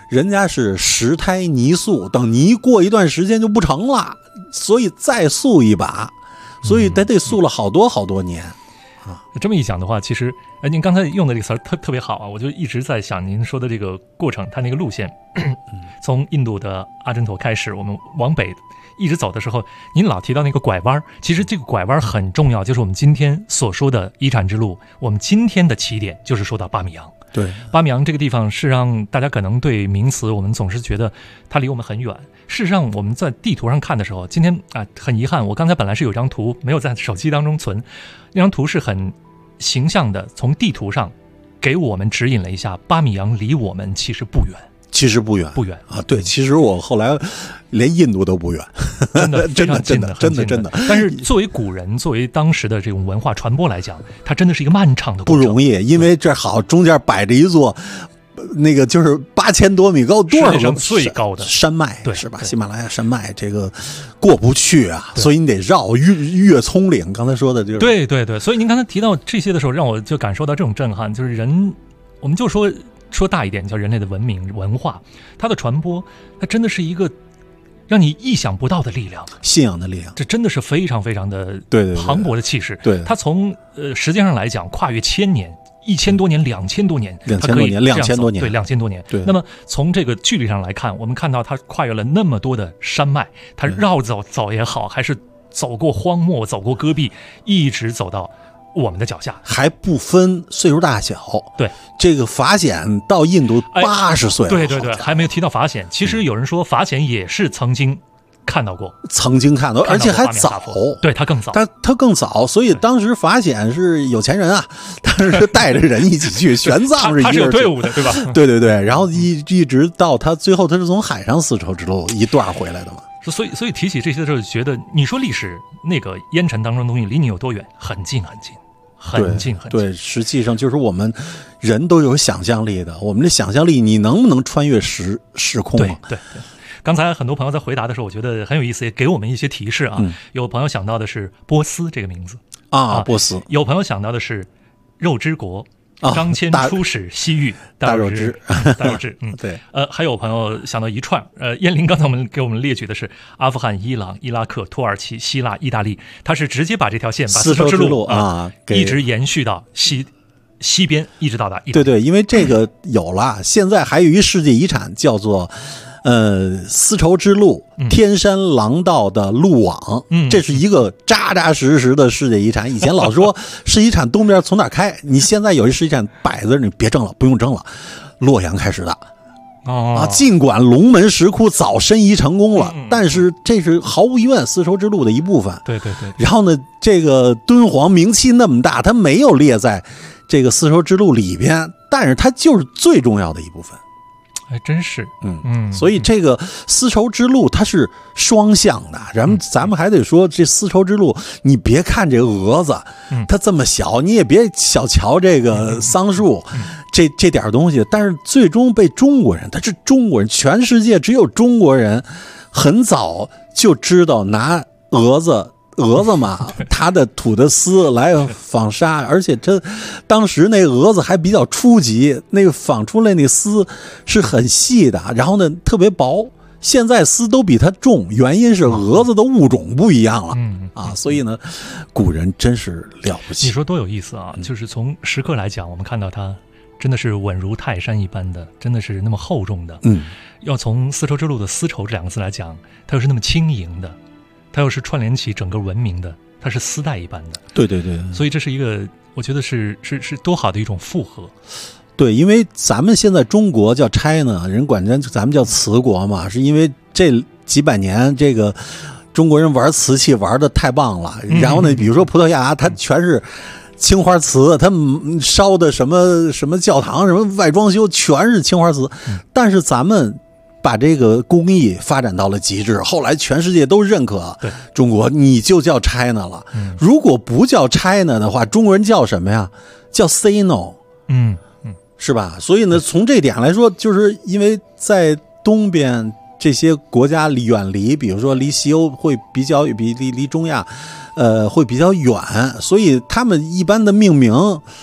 人家是石胎泥塑，等泥过一段时间就不成了，所以再塑一把，所以得塑了好多年。 这么一讲的话，其实您刚才用的这个词儿特别好啊，我就一直在想您说的这个过程，它那个路线，从印度的阿真陀开始，我们往北一直走的时候，您老提到那个拐弯，其实这个拐弯很重要，就是我们今天所说的遗产之路，我们今天的起点就是说到巴米扬。 对， 巴米扬这个地方是让大家可能对名词我们总是觉得它离我们很远，事实上我们在地图上看的时候，今天很遗憾，我刚才本来是有张图没有在手机当中存，那张图是很形象的，从地图上给我们指引了一下巴米扬离我们其实不远。 其实不远啊，对，其实我后来连印度都不远， 真的真的。 但是作为古人，作为当时的这种文化传播来讲，它真的是一个漫长的过程， 不容易。因为这好中间摆着一座那个就是8000多米高，多少个最高的山脉， 对， 是吧？喜马拉雅山脉这个过不去啊，所以你得绕越葱岭。刚才说的就是对，所以您刚才提到这些的时候，让我就感受到这种震撼，就是人，我们就说大一点，叫人类的文明文化，它的传播，它真的是一个让你意想不到的力量， 信仰的力量， 这真的是非常非常的磅礴的气势。 对， 它从时间上来讲，跨越1000年、1000多年、2000多年，它可以 2000多年， 对，2000多年。 对， 那么从这个距离上来看，我们看到它跨越了那么多的山脉，它绕走也好，还是走过荒漠、走过戈壁，一直走到我们的脚下， 还不分岁数大小。 对， 这个法显到印度80岁了， 对，还没有提到法显。其实有人说法显也是曾经看到过，而且还早， 对，他更早， 他更早，所以当时法显是有钱人啊，他是带着人一起去，玄奘是一个人， 他是有队伍的，对吧？ 对，然后一直到他最后他是从海上丝绸之路一段回来的嘛。 所以提起这些的时候，觉得你说历史那个烟尘当中的东西离你有多远？很近。 对，实际上就是我们人都有想象力的，我们的想象力，你能不能穿越时空啊？ 对。刚才很多朋友在回答的时候，我觉得很有意思，也给我们一些提示啊。有朋友想到的是波斯这个名字啊，波斯；有朋友想到的是肉之国。张骞出使西域，大肉之， 对， 还有朋友想到一串，燕林刚才给我们列举的是阿富汗、伊朗、伊拉克、土耳其、希腊、意大利，他是直接把这条线，把丝绸之路一直延续到西边，一直到达意大利。 对，因为这个有了，现在还有一世界遗产叫做。丝绸之路天山廊道的路网，这是一个扎实的世界遗产。以前老说世界遗产东边从哪开，你现在有一世界遗产摆在你别争了，不用争了，洛阳开始的。尽管龙门石窟早申遗成功了，但是这是毫无疑问丝绸之路的一部分。 对。 然后呢，这个敦煌名气那么大，它没有列在这个丝绸之路里边，但是它就是最重要的一部分。 还真是， 所以这个丝绸之路它是双向的。咱们还得说，这丝绸之路，你别看这个蛾子，它这么小，你也别小瞧这个桑树，这点东西。但是最终被中国人，他是中国人，全世界只有中国人很早就知道拿蛾子嘛，它的吐的丝来纺纱，而且当时那蛾子还比较初级，那个纺出来那丝是很细的，然后呢特别薄。现在丝都比它重，原因是蛾子的物种不一样了所以呢，古人真是了不起。 你说多有意思啊！就是从时刻来讲，我们看到它真的是稳如泰山一般的，真的是那么厚重的。要从丝绸之路的丝绸这2个字来讲，它又是那么轻盈的。它又是串联起整个文明的，它是丝带一般的。对，所以这是一个，我觉得是多好的一种复合。 对，因为咱们现在中国叫 China， 人管咱们叫瓷国嘛，是因为这几百年这个中国人玩瓷器玩的太棒了。然后呢，比如说葡萄牙，它全是青花瓷，它烧的什么教堂、什么外装修全是青花瓷，但是咱们把这个工艺发展到了极致，后来全世界都认可中国，你就叫 China 了。如果不叫 China 的话，中国人叫什么呀？叫 Sino， 是吧？所以呢，从这点来说，就是因为在东边这些国家远离，比如说离西欧会比离中亚，会比较远，所以他们一般的命名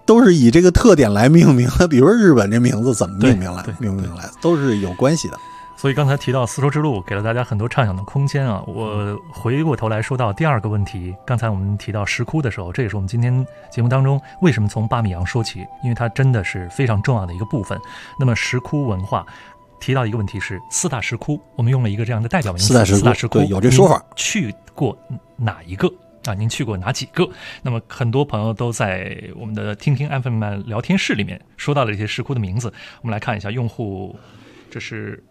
都是以这个特点来命名的。比如说日本这名字怎么命名来，都是有关系的。 所以刚才提到丝绸之路给了大家很多畅想的空间啊。我回过头来说到第二个问题，刚才我们提到石窟的时候，这也是我们今天节目当中为什么从巴米扬说起，因为它真的是非常重要的一个部分。那么石窟文化提到一个问题是四大石窟，我们用了一个这样的代表名词，四大石窟， 对，有这说法。 去过哪一个啊？您去过哪几个？那么很多朋友都在我们的听听 FM 聊天室里面说到了这些石窟的名字。我们来看一下用户，这是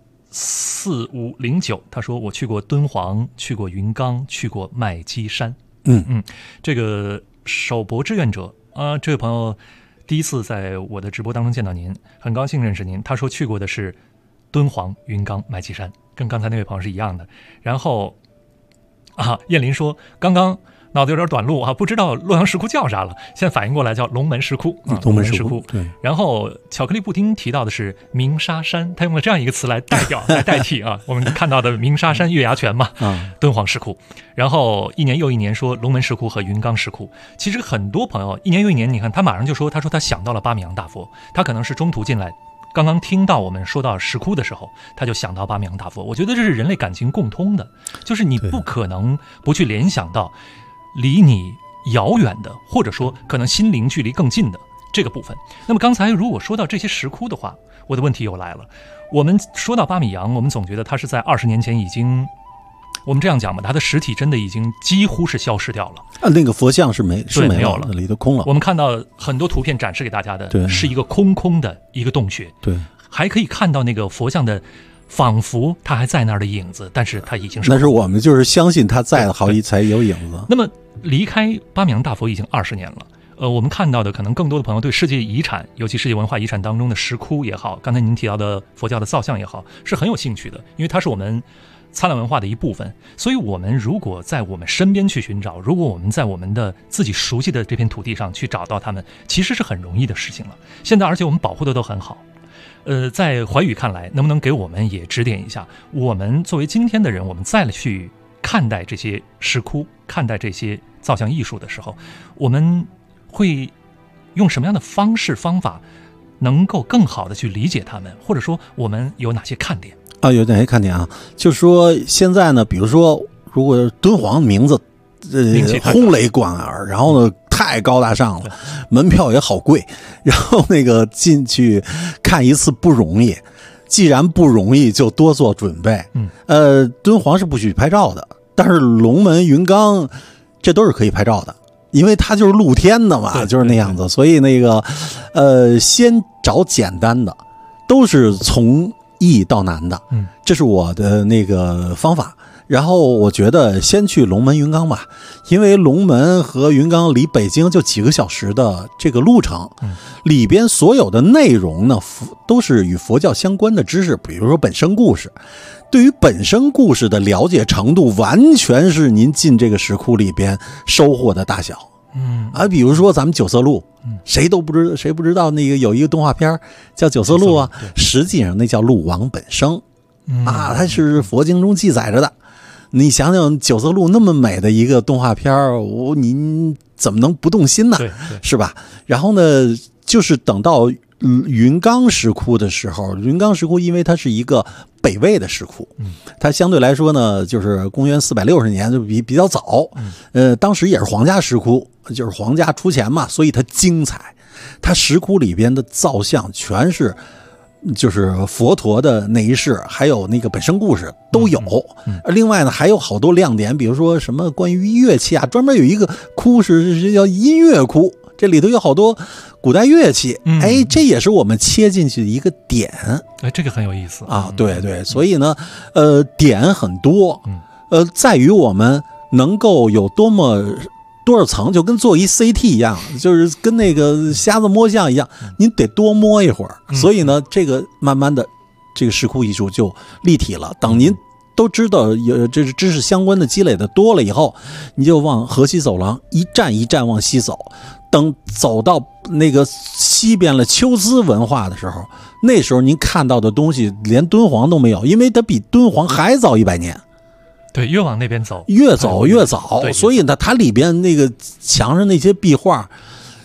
4509，他说我去过敦煌，去过云冈，去过麦积山。这个首博志愿者这位朋友第一次在我的直播当中见到您，很高兴认识您。他说去过的是敦煌、云冈、麦积山，跟刚才那位朋友是一样的。然后燕林说刚刚脑子有点短路不知道洛阳石窟叫啥了，现在反应过来叫龙门石窟。 龙门石窟，对。 然后巧克力布丁提到的是鸣沙山，他用了这样一个词来代替我们看到的鸣沙山月牙泉嘛，敦煌石窟。然后一年又一年说龙门石窟和云冈石窟。其实很多朋友一年又一年，你看他马上就说，他说他想到了巴米扬大佛，他可能是中途进来。刚刚听到我们说到石窟的时候，他就想到巴米扬大佛。我觉得这是人类感情共通的，就是你不可能不去联想到离你遥远的，或者说可能心灵距离更近的这个部分。那么刚才如果说到这些石窟的话，我的问题又来了。我们说到巴米扬，我们总觉得它是在20年前已经，我们这样讲吧，它的实体真的已经几乎是消失掉了。 那个佛像是没有了，里头空了。 我们看到很多图片展示给大家的，是一个空的一个洞穴。 对， 还可以看到那个佛像的仿佛它还在那儿的影子，但是它已经是。 那是我们就是相信它在了好几才有影子。 那么离开巴米扬大佛已经20年了。我们看到的可能更多的朋友对世界遗产，尤其世界文化遗产当中的石窟也好，刚才您提到的佛教的造像也好，是很有兴趣的，因为它是我们灿烂文化的一部分。所以我们如果在我们身边去寻找，如果我们在我们的自己熟悉的这片土地上去找到它们，其实是很容易的事情了。现在而且我们保护的都很好。在怀宇看来，能不能给我们也指点一下，我们作为今天的人，我们再去看待这些石窟，看待这些造像艺术的时候，我们会用什么样的方式方法能够更好的去理解他们，或者说我们有哪些看点有哪些看点就是说现在呢，比如说如果敦煌名字轰雷贯耳，然后呢太高大上了，门票也好贵，然后那个进去看一次不容易，既然不容易就多做准备。敦煌是不许拍照的，但是龙门、云冈这都是可以拍照的，因为它就是露天的嘛，就是那样子。所以那个先找简单的，都是从易到难的，这是我的那个方法。然后我觉得先去龙门、云冈吧，因为龙门和云冈离北京就几个小时的这个路程，里边所有的内容呢都是与佛教相关的知识，比如说本身故事。对于本身故事的了解程度，完全是您进这个石窟里边收获的大小。比如说咱们九色鹿，谁不知道那个有一个动画片叫九色鹿啊，实际上那叫鹿王本生它是佛经中记载着的。你想想九色鹿那么美的一个动画片您怎么能不动心呢？是吧？然后呢，就是等到云冈石窟的时候，云冈石窟因为它是一个北魏的石窟，它相对来说呢，就是公元460年就比较早，当时也是皇家石窟，就是皇家出钱嘛，所以它精彩。它石窟里边的造像全是就是佛陀的那一世，还有那个本身故事都有。另外呢，还有好多亮点，比如说什么关于乐器专门有一个窟是叫音乐窟，这里头有好多古代乐器。这也是我们切进去的一个点。 这个很有意思对，所以呢点很多。在于我们能够有多少层，就跟做一 CT 一样，就是跟那个瞎子摸象一样，您得多摸一会儿。所以呢，这个慢慢的这个石窟艺术就立体了。等您都知道有这是知识相关的积累的多了以后，你就往河西走廊一站一站往西走。等走到那个西边了秋兹文化的时候，那时候您看到的东西连敦煌都没有，因为它比敦煌还早100年。 对，越往那边走越早，所以呢，它里边那个墙上那些壁画，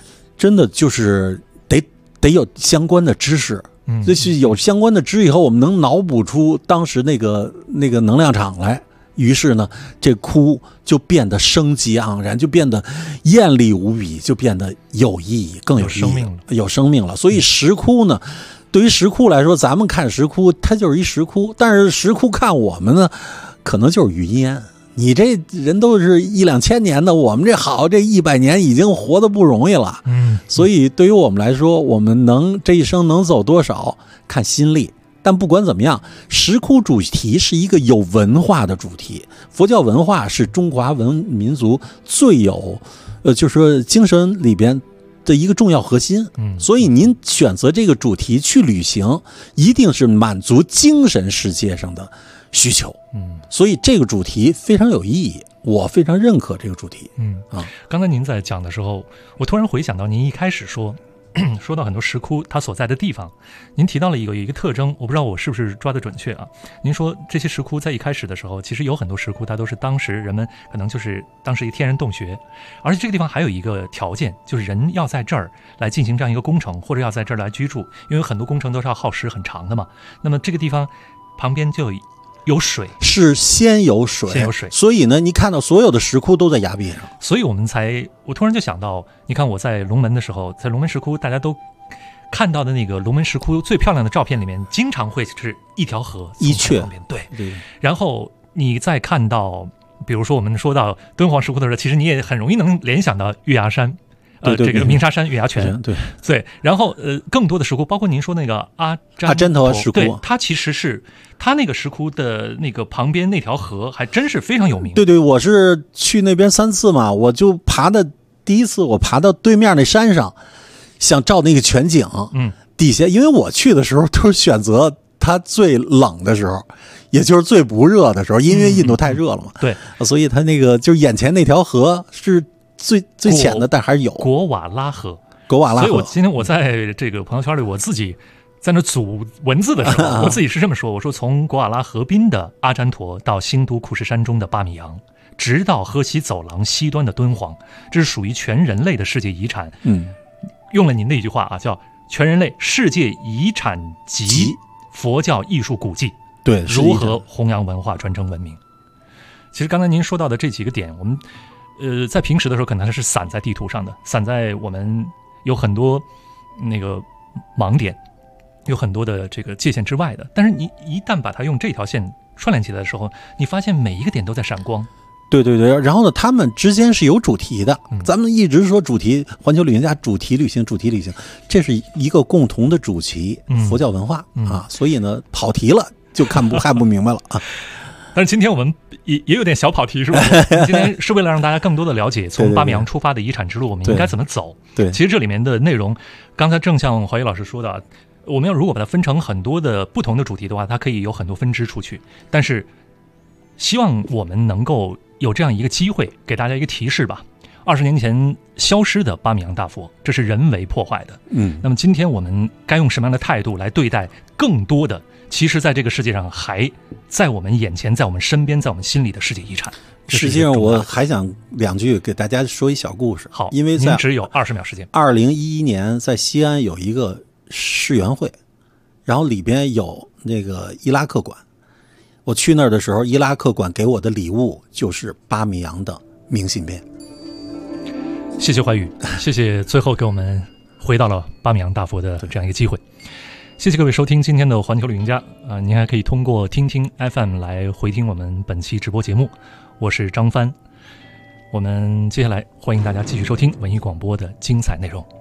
真的就是得有相关的知识。就是有相关的知识以后，我们能脑补出当时那个能量场来。于是呢，这窟就变得生机盎然，就变得艳丽无比，就变得有意义，更有意义，有生命了。所以石窟呢，对于石窟来说，咱们看石窟，它就是一石窟；但是石窟看我们呢，可能就是语音。你这人都是1-2千年的，我们这100年已经活得不容易了。所以对于我们来说，我们这一生能走多少，看心力。但不管怎么样，石窟主题是一个有文化的主题。佛教文化是中华民族最有，就是说精神里边的一个重要核心。所以您选择这个主题去旅行，一定是满足精神世界上的需求。所以这个主题非常有意义，我非常认可这个主题。 刚才您在讲的时候，我突然回想到您一开始说到很多石窟它所在的地方，您提到了有一个特征，我不知道我是不是抓得准确啊？您说这些石窟在一开始的时候，其实有很多石窟它都是当时人们可能就是当时一天然洞穴，而且这个地方还有一个条件，就是人要在这儿来进行这样一个工程，或者要在这儿来居住，因为很多工程都是要耗时很长的嘛。那么这个地方旁边就有水， 是先有水，所以呢，你看到所有的石窟都在崖壁上， 所以我突然就想到，你看我在龙门的时候，在龙门石窟，大家都看到的那个龙门石窟最漂亮的照片里面，经常会是一条河， 一阙， 对。然后你再看到，比如说我们说到敦煌石窟的时候，其实你也很容易能联想到月牙山。这个鸣沙山、月牙泉，对，然后更多的石窟，包括您说那个阿占陀石窟，对，它其实是它那个石窟的那个旁边那条河，还真是非常有名。 对，我是去那边3次嘛，我就第一次我爬到对面那山上，想照那个全景，底下因为我去的时候都是选择它最冷的时候，也就是最不热的时候，因为印度太热了嘛， 对， 所以它那个就是眼前那条河是最浅的，但还是有果瓦拉河。 所以今天我在这个朋友圈里，我自己在那组文字的时候，我自己是这么说：我说从果瓦拉河滨的阿占陀到新都库什山中的巴米扬，直到河西走廊西端的敦煌，这是属于全人类的世界遗产。用了您的一句话啊，叫全人类世界遗产级佛教艺术古迹。 对， 如何弘扬文化、传承文明？其实刚才您说到的这几个点，我们在平时的时候可能是散在地图上的，散在我们有很多那个盲点，有很多的这个界限之外的。但是你一旦把它用这条线串联起来的时候，你发现每一个点都在闪光。 对，然后呢，他们之间是有主题的。咱们一直说主题，环球旅行家主题旅行，这是一个共同的主题，佛教文化啊。所以呢，跑题了就看不明白了啊。 但是今天我们也有点小跑题，是吧？今天是为了让大家更多的了解从巴米扬出发的遗产之路，我们应该怎么走。 对， 其实这里面的内容，刚才正像怀宇老师说的，我们如果把它分成很多的不同的主题的话，它可以有很多分支出去。但是希望我们能够有这样一个机会，给大家一个提示吧。20年前消失的巴米扬大佛，这是人为破坏的。那么今天我们该用什么样的态度来对待更多的其实在这个世界上还在我们眼前，在我们身边，在我们心里的世界遗产？ 实际上我还想2句给大家说一小故事。 好， 因为在您只有20秒时间。 2011年在西安有一个世园会，然后里边有那个伊拉克馆。我去那儿的时候，伊拉克馆给我的礼物就是巴米扬的明信片。 谢谢怀宇，谢谢最后给我们回到了巴米扬大佛的这样一个机会。谢谢各位收听今天的环球旅行家您还可以通过听听 FM 来回听我们本期直播节目。我是张帆，我们接下来欢迎大家继续收听文艺广播的精彩内容。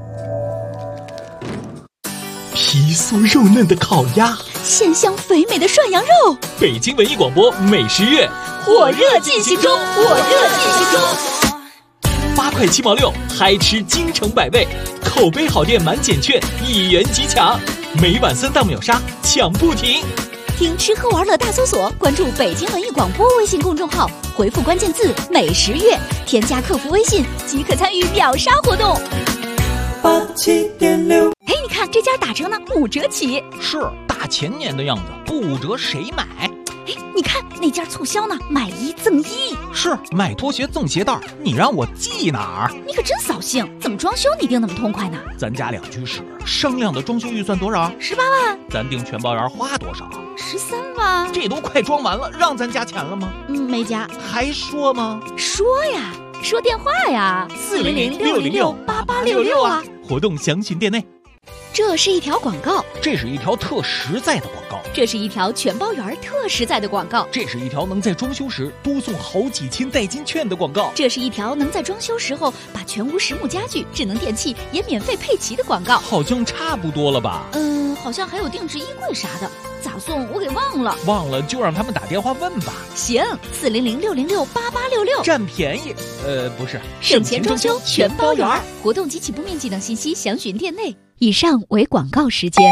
皮酥肉嫩的烤鸭， 鲜香肥美的涮羊肉， 北京文艺广播美食月火热进行中 ，8块7毛6，嗨吃京城百味，口碑好店满减券，1元即抢，每晚3档秒杀，抢不停。 听吃喝玩乐大搜索，关注北京文艺广播微信公众号，回复关键字美食月，添加客服微信即可参与秒杀活动。 87.6， 哎，你看这家打折呢，5折起。 是大前年的样子，不5折谁买？ 哎， 你看那家促销呢，买1赠1。 是买拖鞋赠鞋带，你让我记哪儿？ 你可真扫兴，怎么装修你定那么痛快呢？ 咱家2居室，商量的装修预算多少 ？18万。 咱订全包园花多少 ？13万。 这都快装完了，让咱加钱了吗？ 没加。 还说吗？ 说呀，说电话呀，400-606-8866啊。 活动详询店内。 这是一条广告， 这是一条特实在的广告， 这是一条全包园特实在的广告， 这是一条能在装修时多送好几千代金券的广告， 这是一条能在装修时候把全屋实木家具、智能电器也免费配齐的广告。 好像差不多了吧？ 好像还有定制衣柜啥的，咋送我给忘了。 忘了就让他们打电话问吧。 行，400-606-8866， 占便宜。不是， 省钱装修全包园。活动及起步面积等信息详询店内。以上为广告时间。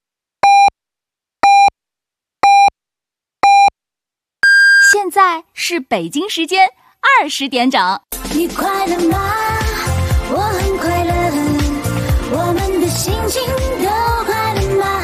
现在是北京时间20点整。 你快乐吗？我很快乐，我们的心情都快乐吗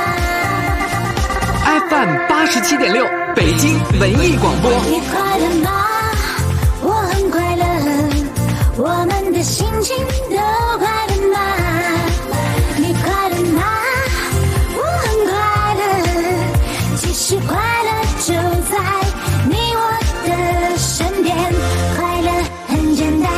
？FM 87.6，北京文艺广播。 你快乐吗？我很快乐，我们的心情都快乐吗？你快乐吗？我很快乐，其实快乐就在你我的身边，快乐很简单。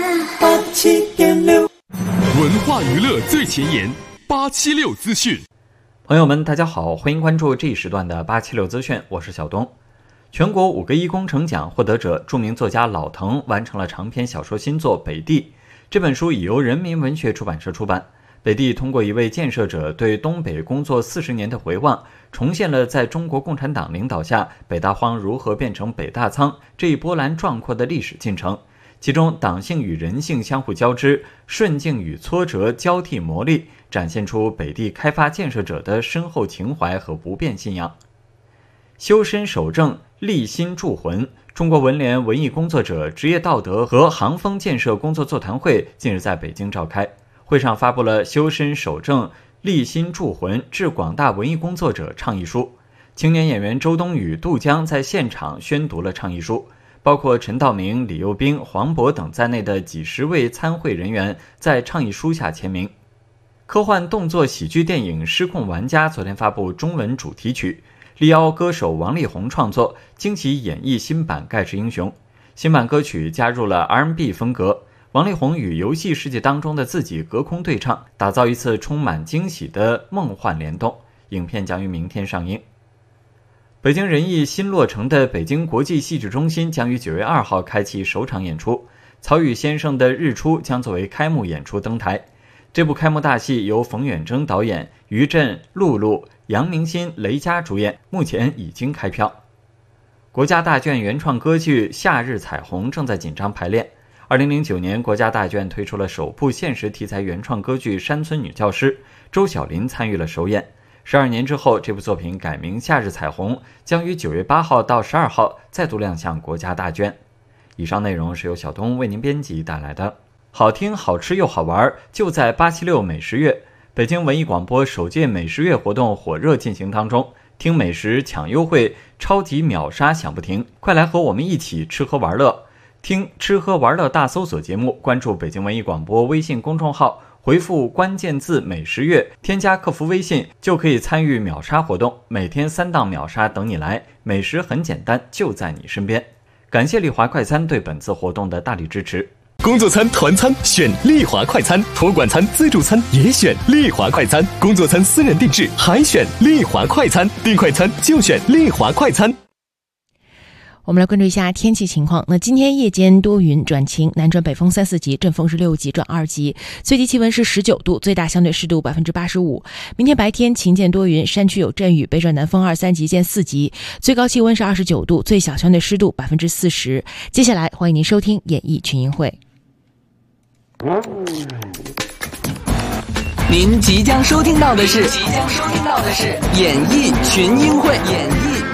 87.6，文化娱乐最前沿，876资讯。 朋友们，大家好，欢迎关注这一时段的876资讯，我是小东。全国5个1工程奖获得者著名作家老滕完成了长篇小说新作《北地》。这本书已由人民文学出版社出版。北地通过一位建设者对东北工作40年的回望，重现了在中国共产党领导下北大荒如何变成北大仓这一波澜壮阔的历史进程。其中党性与人性相互交织，顺境与挫折交替磨砺，展现出北地开发建设者的深厚情怀和不变信仰。修身守正，立心铸魂。中国文联文艺工作者职业道德和航风建设工作座谈会近日在北京召开，会上发布了修身守正，立心铸魂致广大文艺工作者倡议书。青年演员周冬雨、杜江在现场宣读了倡议书，包括陈道明、李幼斌、黄渤等在内的几十位参会人员在倡议书下签名。科幻动作喜剧电影《失控玩家》昨天发布中文主题曲，力邀歌手王力宏创作，惊喜演绎新版《盖世英雄》。新版歌曲加入了 R&B 风格，王力宏与游戏世界当中的自己隔空对唱，打造一次充满惊喜的梦幻联动。影片将于明天上映。北京人艺新落成的北京国际戏剧中心将于9月2号开启首场演出，曹禺先生的《日出》将作为开幕演出登台。这部开幕大戏由冯远征导演，于震、露露、杨明新、雷佳主演，目前已经开票。国家大剧院原创歌剧《夏日彩虹》正在紧张排练。2009年，国家大剧院推出了首部现实题材原创歌剧《山村女教师》，周晓琳参与了首演。12年之后，这部作品改名《夏日彩虹》，将于9月8号到12号再度亮相国家大剧院。以上内容是由小东为您编辑带来的。好听、好吃又好玩，就在876美食月。北京文艺广播首届美食月活动火热进行当中，听美食抢优惠，超级秒杀享不停，快来和我们一起吃喝玩乐。听吃喝玩乐大搜索节目，关注北京文艺广播微信公众号，回复关键字美食月，添加客服微信就可以参与秒杀活动，每天3档秒杀等你来，美食很简单，就在你身边。感谢丽华快餐对本次活动的大力支持。 工作餐、团餐选丽华快餐，托管餐、自助餐也选丽华快餐，工作餐私人定制还选丽华快餐，订快餐就选丽华快餐。 我们来关注一下天气情况。那今天夜间多云转晴，南转北风3、4级，阵风是6级转2级，最低气温是19度，最大相对湿度85%。明天白天晴间多云，山区有阵雨，北转南风2、3级见4级，最高气温是29度，最小相对湿度40%。接下来欢迎您收听演艺群英会。 您即将收听到的是演艺群英会。